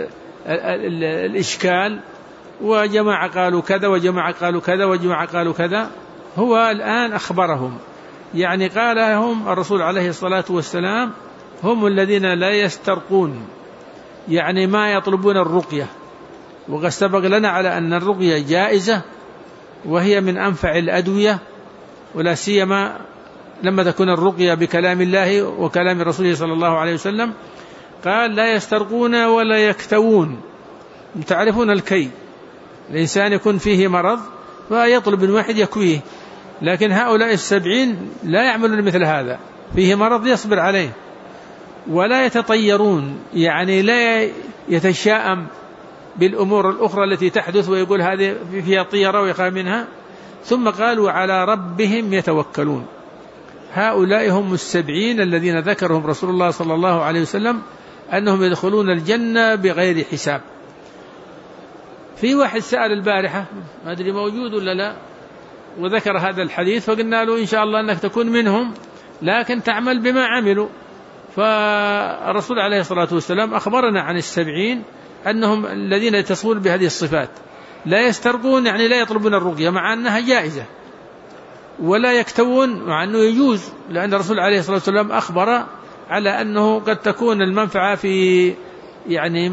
الإشكال، وجماعة قالوا كذا وجماعة قالوا كذا وجماعة قالوا كذا، هو الآن أخبرهم، يعني قال لهم الرسول عليه الصلاة والسلام هم الذين لا يسترقون، يعني ما يطلبون الرقية. وقد سبق لنا على أن الرقية جائزة وهي من أنفع الأدوية، ولا سيما لما تكون الرقية بكلام الله وكلام رسوله صلى الله عليه وسلم. قال لا يسترقون ولا يكتوون. تعرفون الكي، الإنسان يكون فيه مرض فيطلب من واحد يكويه، لكن هؤلاء 70 لا يعملون مثل هذا، فيه مرض يصبر عليه ولا يتطيرون، يعني لا يتشاءم بالأمور الأخرى التي تحدث ويقول هذه فيها طيرة ويخاف منها. ثم قالوا على ربهم يتوكلون. هؤلاء هم 70 الذين ذكرهم رسول الله صلى الله عليه وسلم أنهم يدخلون الجنة بغير حساب. في واحد سأل البارحة، ما أدري موجود ولا لا، وذكر هذا الحديث، فقلنا له إن شاء الله أنك تكون منهم لكن تعمل بما عملوا. فالرسول عليه الصلاة والسلام أخبرنا عن 70 أنهم الذين يتصفون بهذه الصفات، لا يسترقون يعني لا يطلبون الرقية مع أنها جائزة، ولا يكتوون مع أنه يجوز، لأن الرسول عليه الصلاة والسلام أخبر على أنه قد تكون المنفعة في يعني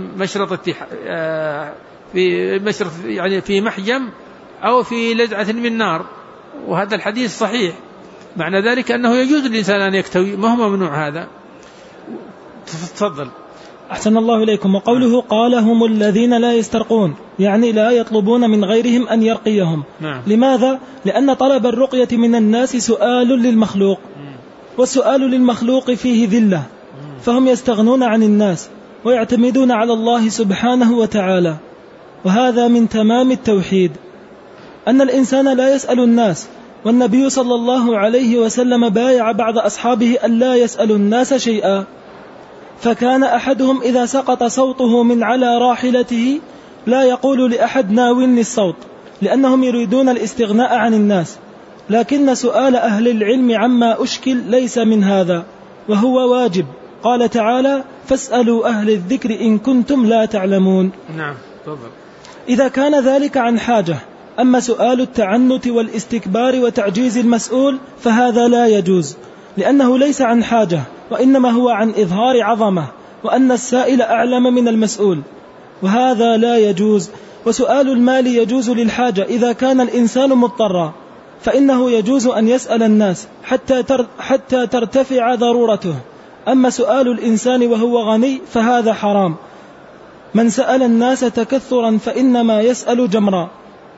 في محجم أو في لذعة من نار، وهذا الحديث صحيح. معنى ذلك أنه يجوز للإنسان أن يكتوي، ما هو ممنوع هذا. تفضل. أحسن الله إليكم. وقوله قال هم الذين لا يسترقون، يعني لا يطلبون من غيرهم أن يرقيهم. نعم. لماذا؟ لأن طلب الرقية من الناس سؤال للمخلوق، والسؤال للمخلوق فيه ذلة، فهم يستغنون عن الناس ويعتمدون على الله سبحانه وتعالى. وهذا من تمام التوحيد، أن الإنسان لا يسأل الناس. والنبي صلى الله عليه وسلم بايع بعض أصحابه أن لا يسأل الناس شيئا، فكان أحدهم إذا سقط صوته من على راحلته لا يقول لأحد ناولني الصوت، لأنهم يريدون الاستغناء عن الناس. لكن سؤال أهل العلم عما أشكل ليس من هذا، وهو واجب. قال تعالى فاسألوا أهل الذكر إن كنتم لا تعلمون. نعم. تفضل. إذا كان ذلك عن حاجة. أما سؤال التعنت والاستكبار وتعجيز المسؤول فهذا لا يجوز، لأنه ليس عن حاجة، وإنما هو عن إظهار عظمة، وأن السائل أعلم من المسؤول، وهذا لا يجوز. وسؤال المال يجوز للحاجة إذا كان الإنسان مضطرا، فإنه يجوز أن يسأل الناس حتى ترتفع ضرورته. أما سؤال الإنسان وهو غني فهذا حرام. من سأل الناس تكثرا فإنما يسأل جمرا،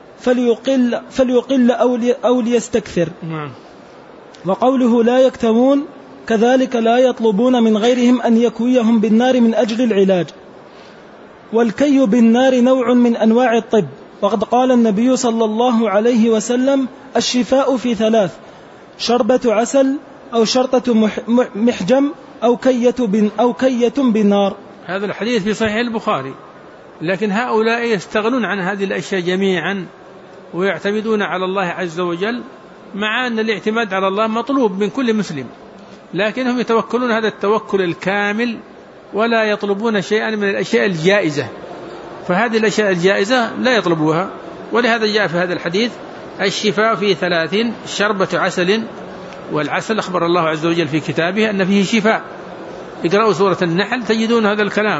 فليقل أو ليستكثر. وقوله لا يكتمون كذلك لا يطلبون من غيرهم أن يكويهم بالنار من أجل العلاج. والكي بالنار نوع من أنواع الطب، وقد قال النبي صلى الله عليه وسلم الشفاء في 3: شربة عسل أو شرطة محجم أو كية بالنار. هذا الحديث في صحيح البخاري. لكن هؤلاء يستغنون عن هذه الأشياء جميعا ويعتمدون على الله عز وجل، مع أن الاعتماد على الله مطلوب من كل مسلم، لكنهم يتوكلون هذا التوكل الكامل ولا يطلبون شيئا من الأشياء الجائزة، فهذه الأشياء الجائزة لا يطلبوها. ولهذا جاء في هذا الحديث الشفاء في 3: شربة عسل، والعسل أخبر الله عز وجل في كتابه أن فيه شفاء، اقرأوا سورة النحل تجدون هذا الكلام.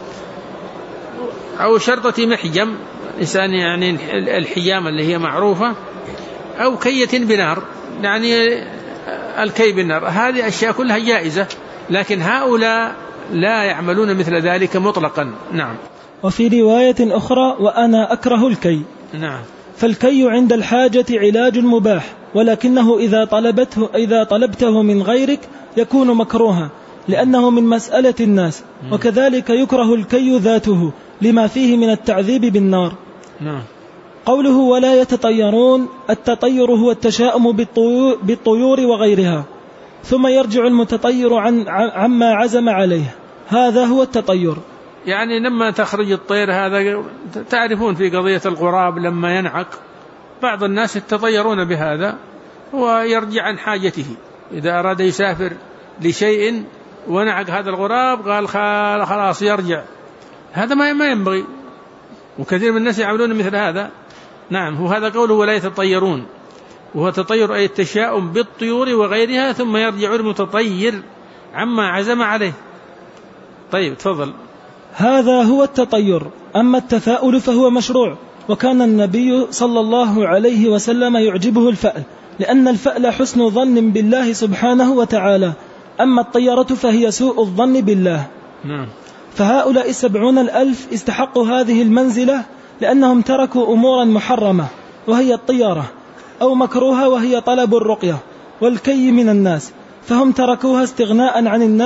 أو شرطة محجم، إنسان يعني الحجامة اللي هي معروفة، أو كية بنار، يعني الكي بالنار. هذه أشياء كلها جائزة، لكن هؤلاء لا يعملون مثل ذلك مطلقا. نعم. وفي رواية أخرى وأنا أكره الكي. نعم. فالكي عند الحاجة علاج مباح، ولكنه إذا طلبته من غيرك يكون مكروها، لأنه من مسألة الناس. وكذلك يكره الكي ذاته لما فيه من التعذيب بالنار. نعم. قوله ولا يتطيرون، التطير هو التشاؤم بالطيور وغيرها، ثم يرجع المتطير عما عزم عليه، هذا هو التطير. يعني لما تخرج الطير، هذا تعرفون في قضية الغراب لما ينعق بعض الناس يتطيرون بهذا ويرجع عن حاجته. إذا أراد يسافر لشيء ونعق هذا الغراب قال خلاص يرجع، هذا ما ينبغي، وكثير من الناس يعملون مثل هذا. نعم. وهذا قوله ولا يتطيرون، وهو تطير أي التشاؤم بالطيور وغيرها، ثم يرجع المتطير عما عزم عليه. طيب تفضل. هذا هو التطير. أما التفاؤل فهو مشروع، وكان النبي صلى الله عليه وسلم يعجبه الفأل، لأن الفأل حسن ظن بالله سبحانه وتعالى. أما الطيرة فهي سوء الظن بالله. نعم. فهؤلاء 70,000 استحقوا هذه المنزلة لأنهم تركوا أمورا محرمة وهي الطيرة، أو مكروهة وهي طلب الرقية والكي من الناس، فهم تركوها استغناء عن الناس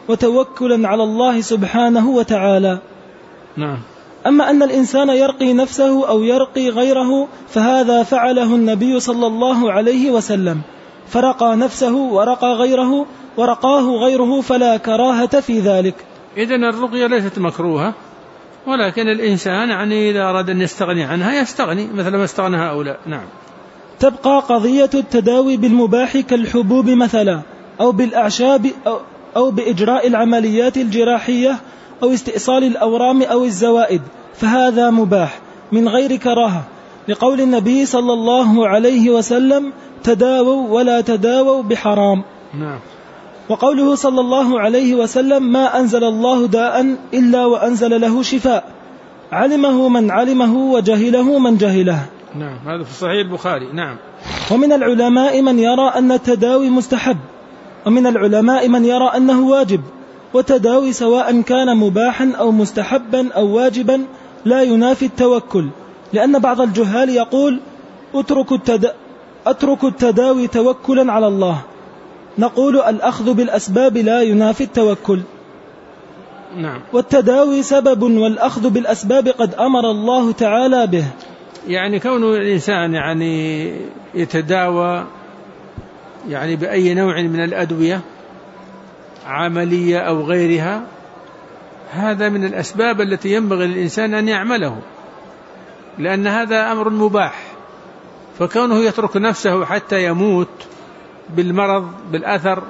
وتوكلا على الله سبحانه وتعالى. نعم. أما أن الإنسان يرقي نفسه أو يرقي غيره فهذا فعله النبي صلى الله عليه وسلم، فرقى نفسه ورقى غيره ورقاه غيره، فلا كراهة في ذلك. إذن الرقية ليست مكروهة، ولكن الإنسان يعني إذا أراد أن يستغني عنها يستغني مثل ما استغنى هؤلاء. نعم. تبقى قضية التداوي بالمباح كالحبوب مثلا، أو بالأعشاب، أو بإجراء العمليات الجراحية، أو استئصال الأورام أو الزوائد، فهذا مباح من غير كراهة، لقول النبي صلى الله عليه وسلم: تداووا ولا تداووا بحرام. نعم. وقوله صلى الله عليه وسلم: ما أنزل الله داء إلا وأنزل له شفاء، علمه من علمه وجهله من جهله. نعم، هذا في صحيح البخاري. نعم. ومن العلماء من يرى أن التداوي مستحب، ومن العلماء من يرى أنه واجب، والتداوي سواء كان مباحا أو مستحبا أو واجبا لا ينافي التوكل، لأن بعض الجهال يقول: أترك التداوي توكلا على الله. نقول: الأخذ بالأسباب لا ينافي التوكل. نعم. والتداوي سبب، والأخذ بالأسباب قد أمر الله تعالى به. يعني كون الإنسان يعني يتداوى يعني بأي نوع من الأدوية عملية أو غيرها، هذا من الأسباب التي ينبغي للإنسان أن يعمله، لأن هذا أمر مباح. فكونه يترك نفسه حتى يموت بالمرض بالأثر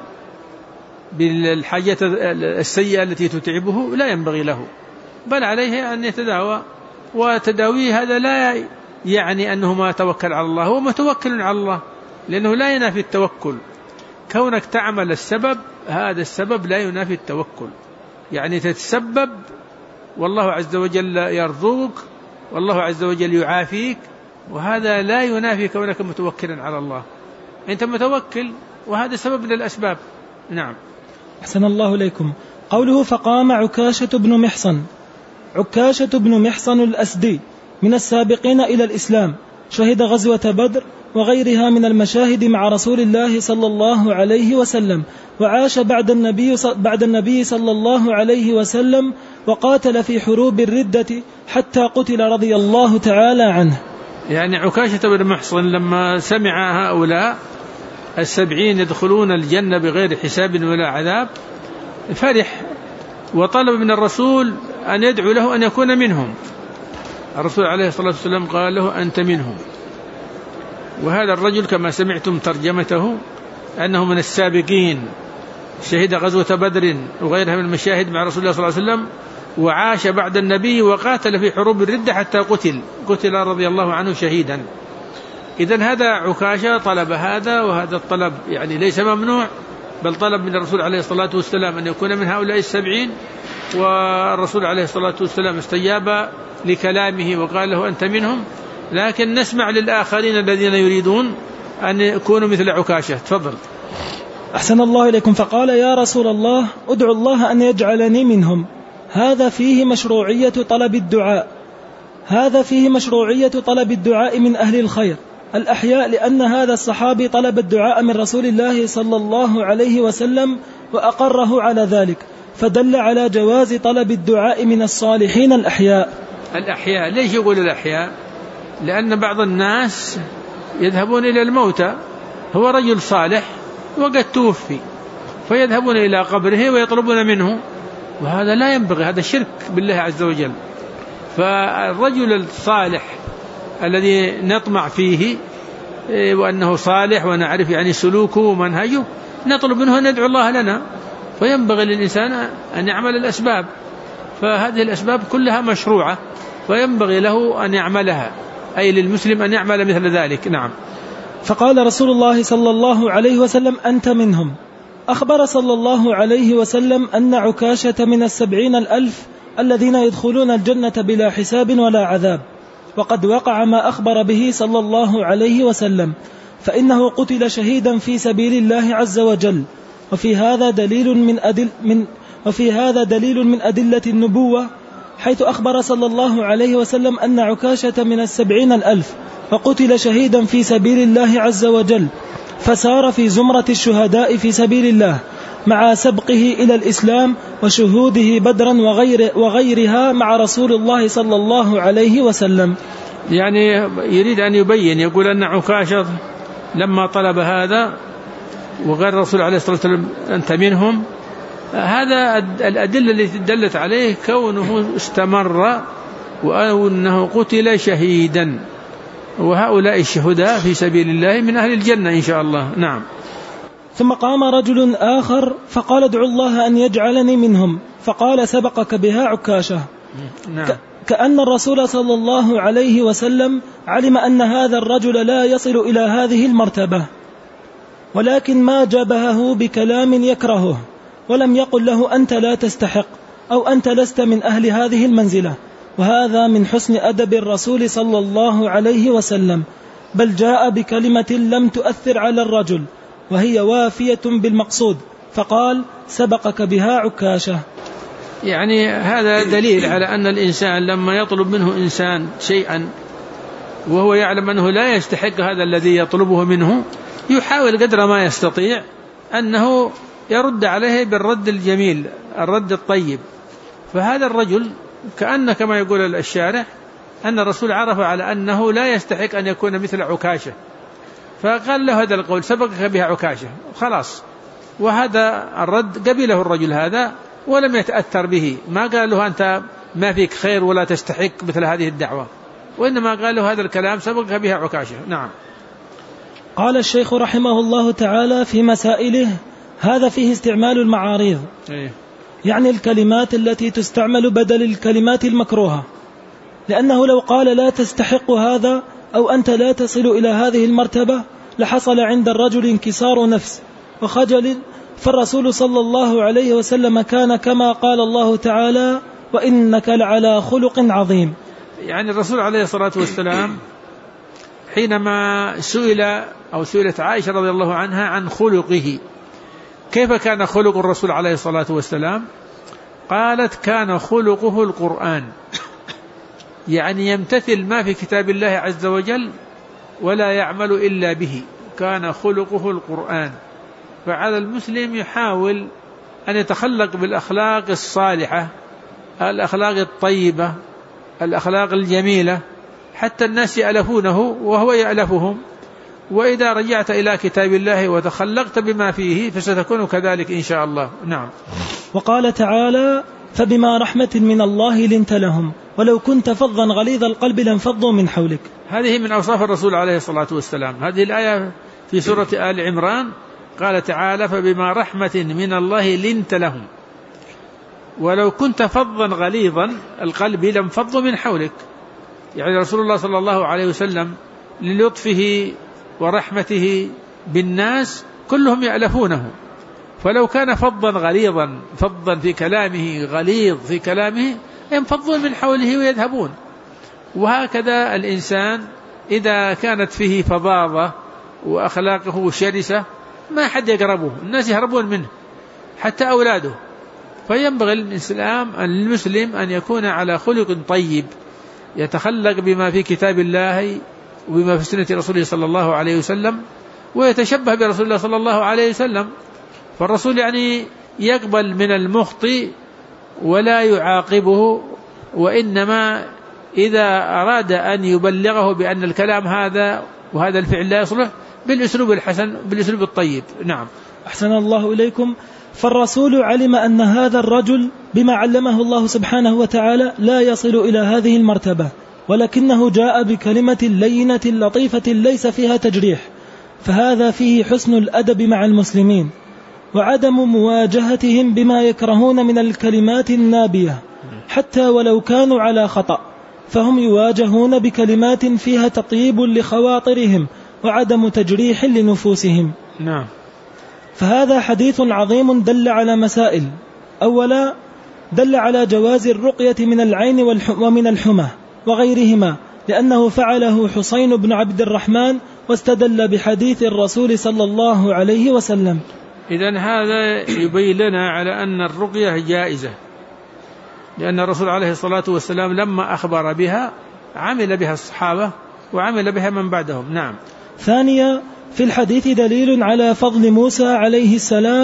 بالحاجة السيئة التي تتعبه لا ينبغي له، بل عليه أن يتداوى. وتداويه هذا لا يعني أنه ما توكل على الله، هو متوكل على الله، لأنه لا ينافي التوكل. كونك تعمل السبب، هذا السبب لا ينافي التوكل، يعني تتسبب والله عز وجل يرزقك والله عز وجل يعافيك، وهذا لا ينافي كونك متوكلا على الله. أنت متوكل وهذا سبب من الأسباب. نعم. أحسن الله إليكم. قوله: فقام عكاشة بن محصن. عكاشة بن محصن الأسدي من السابقين إلى الإسلام، شهد غزوة بدر وغيرها من المشاهد مع رسول الله صلى الله عليه وسلم، وعاش بعد النبي صلى الله عليه وسلم، وقاتل في حروب الردة حتى قتل رضي الله تعالى عنه. يعني عكاشة بن محصن لما سمع هؤلاء 70 يدخلون الجنة بغير حساب ولا عذاب فرح، وطلب من الرسول أن يدعو له أن يكون منهم. الرسول عليه الصلاة والسلام قال له: أنت منهم. وهذا الرجل كما سمعتم ترجمته أنه من السابقين، شهد غزوة بدر وغيرها من المشاهد مع رسول الله صلى الله عليه وسلم، وعاش بعد النبي وقاتل في حروب الردة حتى قتل رضي الله عنه شهيدا. إذن هذا عكاشة طلب هذا، وهذا الطلب يعني ليس ممنوع، بل طلب من الرسول عليه الصلاة والسلام أن يكون من هؤلاء 70، والرسول عليه الصلاة والسلام استجاب لكلامه وقال له: أنت منهم. لكن نسمع للآخرين الذين يريدون أن يكونوا مثل عكاشة. تفضل. أحسن الله إليكم. فقال: يا رسول الله، أدعو الله أن يجعلني منهم. هذا فيه مشروعية طلب الدعاء من أهل الخير الأحياء، لأن هذا الصحابي طلب الدعاء من رسول الله صلى الله عليه وسلم وأقره على ذلك، فدل على جواز طلب الدعاء من الصالحين الأحياء. ليش يقول الأحياء؟ لأن بعض الناس يذهبون إلى الموتى، هو رجل صالح وقد توفي، فيذهبون إلى قبره ويطلبون منه، وهذا لا ينبغي، هذا شرك بالله عز وجل. فالرجل الصالح الذي نطمع فيه وأنه صالح ونعرف يعني سلوكه ومنهجه، نطلب منه أن يدعو الله لنا، فينبغي للإنسان أن يعمل الأسباب، فهذه الأسباب كلها مشروعة فينبغي له أن يعملها، أي للمسلم أن يعمل مثل ذلك. نعم. فقال رسول الله صلى الله عليه وسلم: أنت منهم. أخبر صلى الله عليه وسلم أن عكاشة من 70,000 الذين يدخلون الجنة بلا حساب ولا عذاب، وقد وقع ما أخبر به صلى الله عليه وسلم، فإنه قتل شهيدا في سبيل الله عز وجل. وفي هذا دليل من أدلة النبوة، حيث أخبر صلى الله عليه وسلم أن عكاشة من 70,000 وقتل شهيدا في سبيل الله عز وجل، فسار في زمرة الشهداء في سبيل الله، مع سبقه إلى الإسلام وشهوده بدرا وغيرها مع رسول الله صلى الله عليه وسلم. يعني يريد أن يبين، يقول أن عكاشة لما طلب هذا وغير الرسول عليه الصلاة والسلام أنت منهم، هذا الأدلة التي دلت عليه كونه استمر وأنه قتل شهيدا، وهؤلاء الشهداء في سبيل الله من أهل الجنة إن شاء الله. نعم. ثم قام رجل آخر فقال ادعو الله أن يجعلني منهم، فقال سبقك بها عكاشة. نعم. كأن الرسول صلى الله عليه وسلم علم أن هذا الرجل لا يصل إلى هذه المرتبة، ولكن ما جابهه بكلام يكرهه، ولم يقل له أنت لا تستحق أو أنت لست من أهل هذه المنزلة، وهذا من حسن أدب الرسول صلى الله عليه وسلم، بل جاء بكلمة لم تؤثر على الرجل وهي وافية بالمقصود، فقال سبقك بها عكاشة. يعني هذا دليل على أن الإنسان لما يطلب منه إنسان شيئا وهو يعلم أنه لا يستحق هذا الذي يطلبه منه، يحاول قدر ما يستطيع أنه يرد عليه بالرد الجميل، الرد الطيب. فهذا الرجل كأن كما يقول الشارع أن الرسول عرف على أنه لا يستحق أن يكون مثل عكاشة، فقال له هذا القول سبقك بها عكاشة، خلاص. وهذا الرد قبله الرجل هذا ولم يتأثر به، ما قال له أنت ما فيك خير ولا تستحق مثل هذه الدعوة، وإنما قال له هذا الكلام سبقك بها عكاشة. نعم. قال الشيخ رحمه الله تعالى في مسائله هذا فيه استعمال المعاريض، يعني الكلمات التي تستعمل بدل الكلمات المكروهة، لأنه لو قال لا تستحق هذا أو أنت لا تصل إلى هذه المرتبة لحصل عند الرجل انكسار نفس وخجل، فالرسول صلى الله عليه وسلم كان كما قال الله تعالى وإنك لعلى خلق عظيم. يعني الرسول عليه الصلاة والسلام حينما سئلت عائشة رضي الله عنها عن خلقه، كيف كان خلق الرسول عليه الصلاة والسلام؟ قالت كان خلقه القرآن، يعني يمتثل ما في كتاب الله عز وجل ولا يعمل إلا به، كان خلقه القرآن. فعلى المسلم يحاول أن يتخلق بالأخلاق الصالحة، الأخلاق الطيبة، الأخلاق الجميلة، حتى الناس يألفونه وهو يألفهم. وإذا رجعت إلى كتاب الله وتخلقت بما فيه فستكون كذلك إن شاء الله. نعم. وقال تعالى فبما رحمة من الله لنت لهم ولو كنت فظا غليظ القلب لانفضوا من حولك. هذه من أوصاف الرسول عليه الصلاة والسلام. هذه الآية في سورة آل عمران قال تعالى فبما رحمة من الله لنت لهم ولو كنت فظا غليظا القلب لانفضوا من حولك. يعني رسول الله صلى الله عليه وسلم للطفه ورحمته بالناس كلهم يألفونه، فلو كان فظا غليظا، فظا في كلامه، غليظ في كلامه، ينفضون من حوله ويذهبون. وهكذا الإنسان إذا كانت فيه فظاظة وأخلاقه شرسة ما حد يقربه، الناس يهربون منه حتى أولاده. فينبغي المسلم أن يكون على خلق طيب، يتخلق بما في كتاب الله وبما في سنة رسوله صلى الله عليه وسلم، ويتشبه برسول الله صلى الله عليه وسلم. فالرسول يعني يقبل من المخطئ ولا يعاقبه، وإنما إذا أراد أن يبلغه بأن الكلام هذا وهذا الفعل لا يصلح بالأسلوب الحسن، بالأسلوب الطيب. نعم. أحسن الله إليكم. فالرسول علم أن هذا الرجل بما علمه الله سبحانه وتعالى لا يصل إلى هذه المرتبة، ولكنه جاء بكلمة لينة لطيفة ليس فيها تجريح، فهذا فيه حسن الأدب مع المسلمين وعدم مواجهتهم بما يكرهون من الكلمات النابية حتى ولو كانوا على خطأ، فهم يواجهون بكلمات فيها تطيب لخواطرهم وعدم تجريح لنفوسهم. نعم. فهذا حديث عظيم دل على مسائل. أولا دل على جواز الرقية من العين ومن الحمى وغيرهما، لأنه فعله حسين بن عبد الرحمن واستدل بحديث الرسول صلى الله عليه وسلم. إذن هذا يبين لنا على أن الرقية جائزة، لأن الرسول عليه الصلاة والسلام لما أخبر بها عمل بها الصحابة وعمل بها من بعدهم. نعم. ثانيا في الحديث دليل على فضل موسى عليه السلام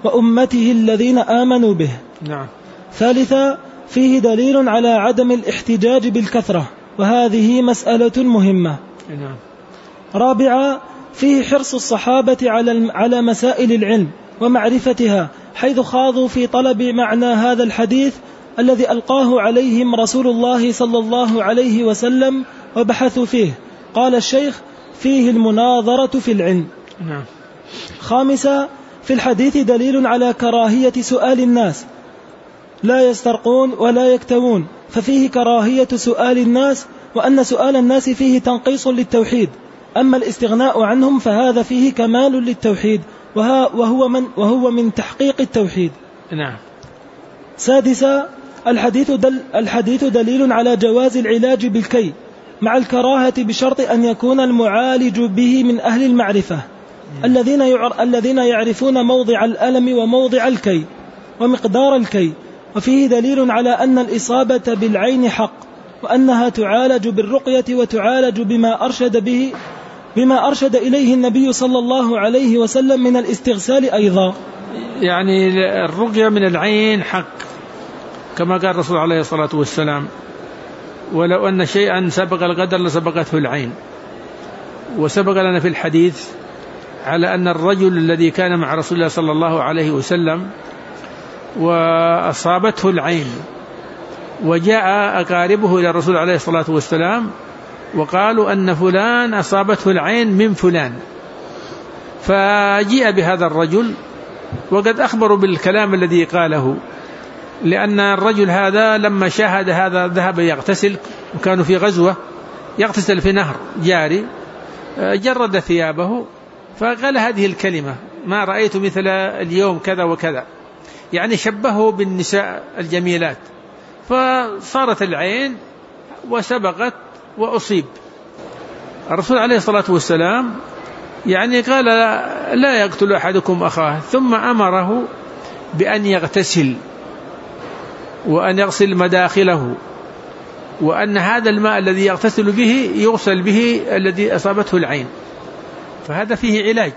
وأمته الذين آمنوا به. نعم. ثالثا فيه دليل على عدم الاحتجاج بالكثرة، وهذه مسألة مهمة. نعم. رابعا فيه حرص الصحابة على مسائل العلم ومعرفتها، حيث خاضوا في طلب معنى هذا الحديث الذي ألقاه عليهم رسول الله صلى الله عليه وسلم وبحثوا فيه. قال الشيخ: فيه المناظرة في العلم. نعم. خامسا في الحديث دليل على كراهية سؤال الناس، لا يسترقون ولا يكتوون، ففيه كراهية سؤال الناس، وأن سؤال الناس فيه تنقيص للتوحيد، أما الاستغناء عنهم فهذا فيه كمال للتوحيد، وهو من تحقيق التوحيد. نعم. سادسا الحديث دليل على جواز العلاج بالكي مع الكراهة، بشرط أن يكون المعالج به من أهل المعرفة الذين يعرفون موضع الألم وموضع الكي ومقدار الكي. وفيه دليل على أن الإصابة بالعين حق، وأنها تعالج بالرقية وتعالج بما أرشد إليه النبي صلى الله عليه وسلم من الاستغسال أيضا. يعني الرقية من العين حق كما قال الرسول عليه الصلاة والسلام: ولو أن شيئا سبق القدر لسبقته العين. وسبق لنا في الحديث على أن الرجل الذي كان مع رسول الله صلى الله عليه وسلم وأصابته العين، وجاء أقاربه إلى الرسول عليه الصلاة والسلام وقالوا أن فلان أصابته العين من فلان، فجيء بهذا الرجل وقد أخبروا بالكلام الذي قاله، لأن الرجل هذا لما شاهد هذا ذهب يغتسل، وكانوا في غزوة يغتسل في نهر جاري، جرد ثيابه فقال هذه الكلمة: ما رأيت مثل اليوم كذا وكذا، يعني شبهه بالنساء الجميلات، فصارت العين وسبقت وأصيب. الرسول عليه الصلاة والسلام يعني قال: لا يقتل أحدكم أخاه، ثم أمره بأن يغتسل وأن يغسل مداخله، وأن هذا الماء الذي يغتسل به يغسل به الذي أصابته العين. فهذا فيه علاج،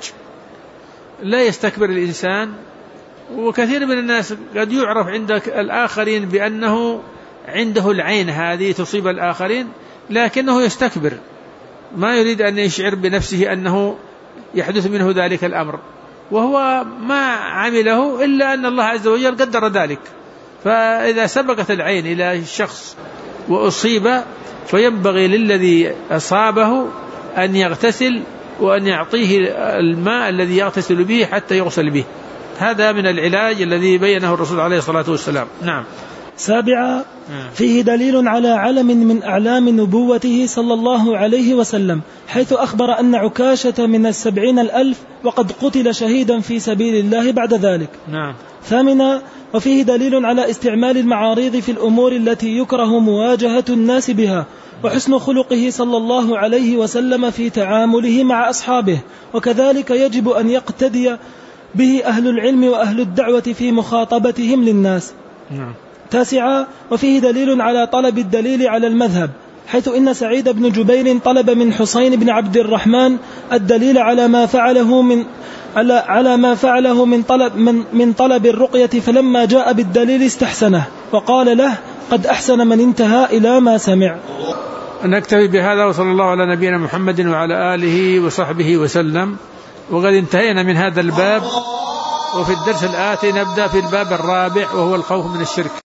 لا يستكبر الإنسان. وكثير من الناس قد يعرف عند الآخرين بأنه عنده العين هذه تصيب الآخرين، لكنه يستكبر، ما يريد أن يشعر بنفسه أنه يحدث منه ذلك الأمر، وهو ما عمله إلا أن الله عز وجل قدر ذلك. فإذا سبقت العين إلى الشخص وأصيب فينبغي للذي أصابه أن يغتسل وأن يعطيه الماء الذي يغتسل به حتى يغسل به. هذا من العلاج الذي بينه الرسول عليه الصلاة والسلام. نعم. سابعا فيه دليل على علم من أعلام نبوته صلى الله عليه وسلم، حيث أخبر أن عكاشة من 70,000 وقد قتل شهيدا في سبيل الله بعد ذلك. نعم. ثامنا وفيه دليل على استعمال المعارض في الأمور التي يكره مواجهة الناس بها، وحسن خلقه صلى الله عليه وسلم في تعامله مع أصحابه، وكذلك يجب أن يقتدي به أهل العلم وأهل الدعوة في مخاطبتهم للناس. نعم. تاسعا وفيه دليل على طلب الدليل على المذهب، حيث إن سعيد بن جبير طلب من حسين بن عبد الرحمن الدليل على ما فعله من طلب الرقية، فلما جاء بالدليل استحسنه وقال له: قد أحسن من انتهى إلى ما سمع. نكتفي بهذا، وصلى الله على نبينا محمد وعلى آله وصحبه وسلم. وقد انتهينا من هذا الباب، وفي الدرس الآتي نبدأ في الباب الرابع وهو الخوف من الشرك.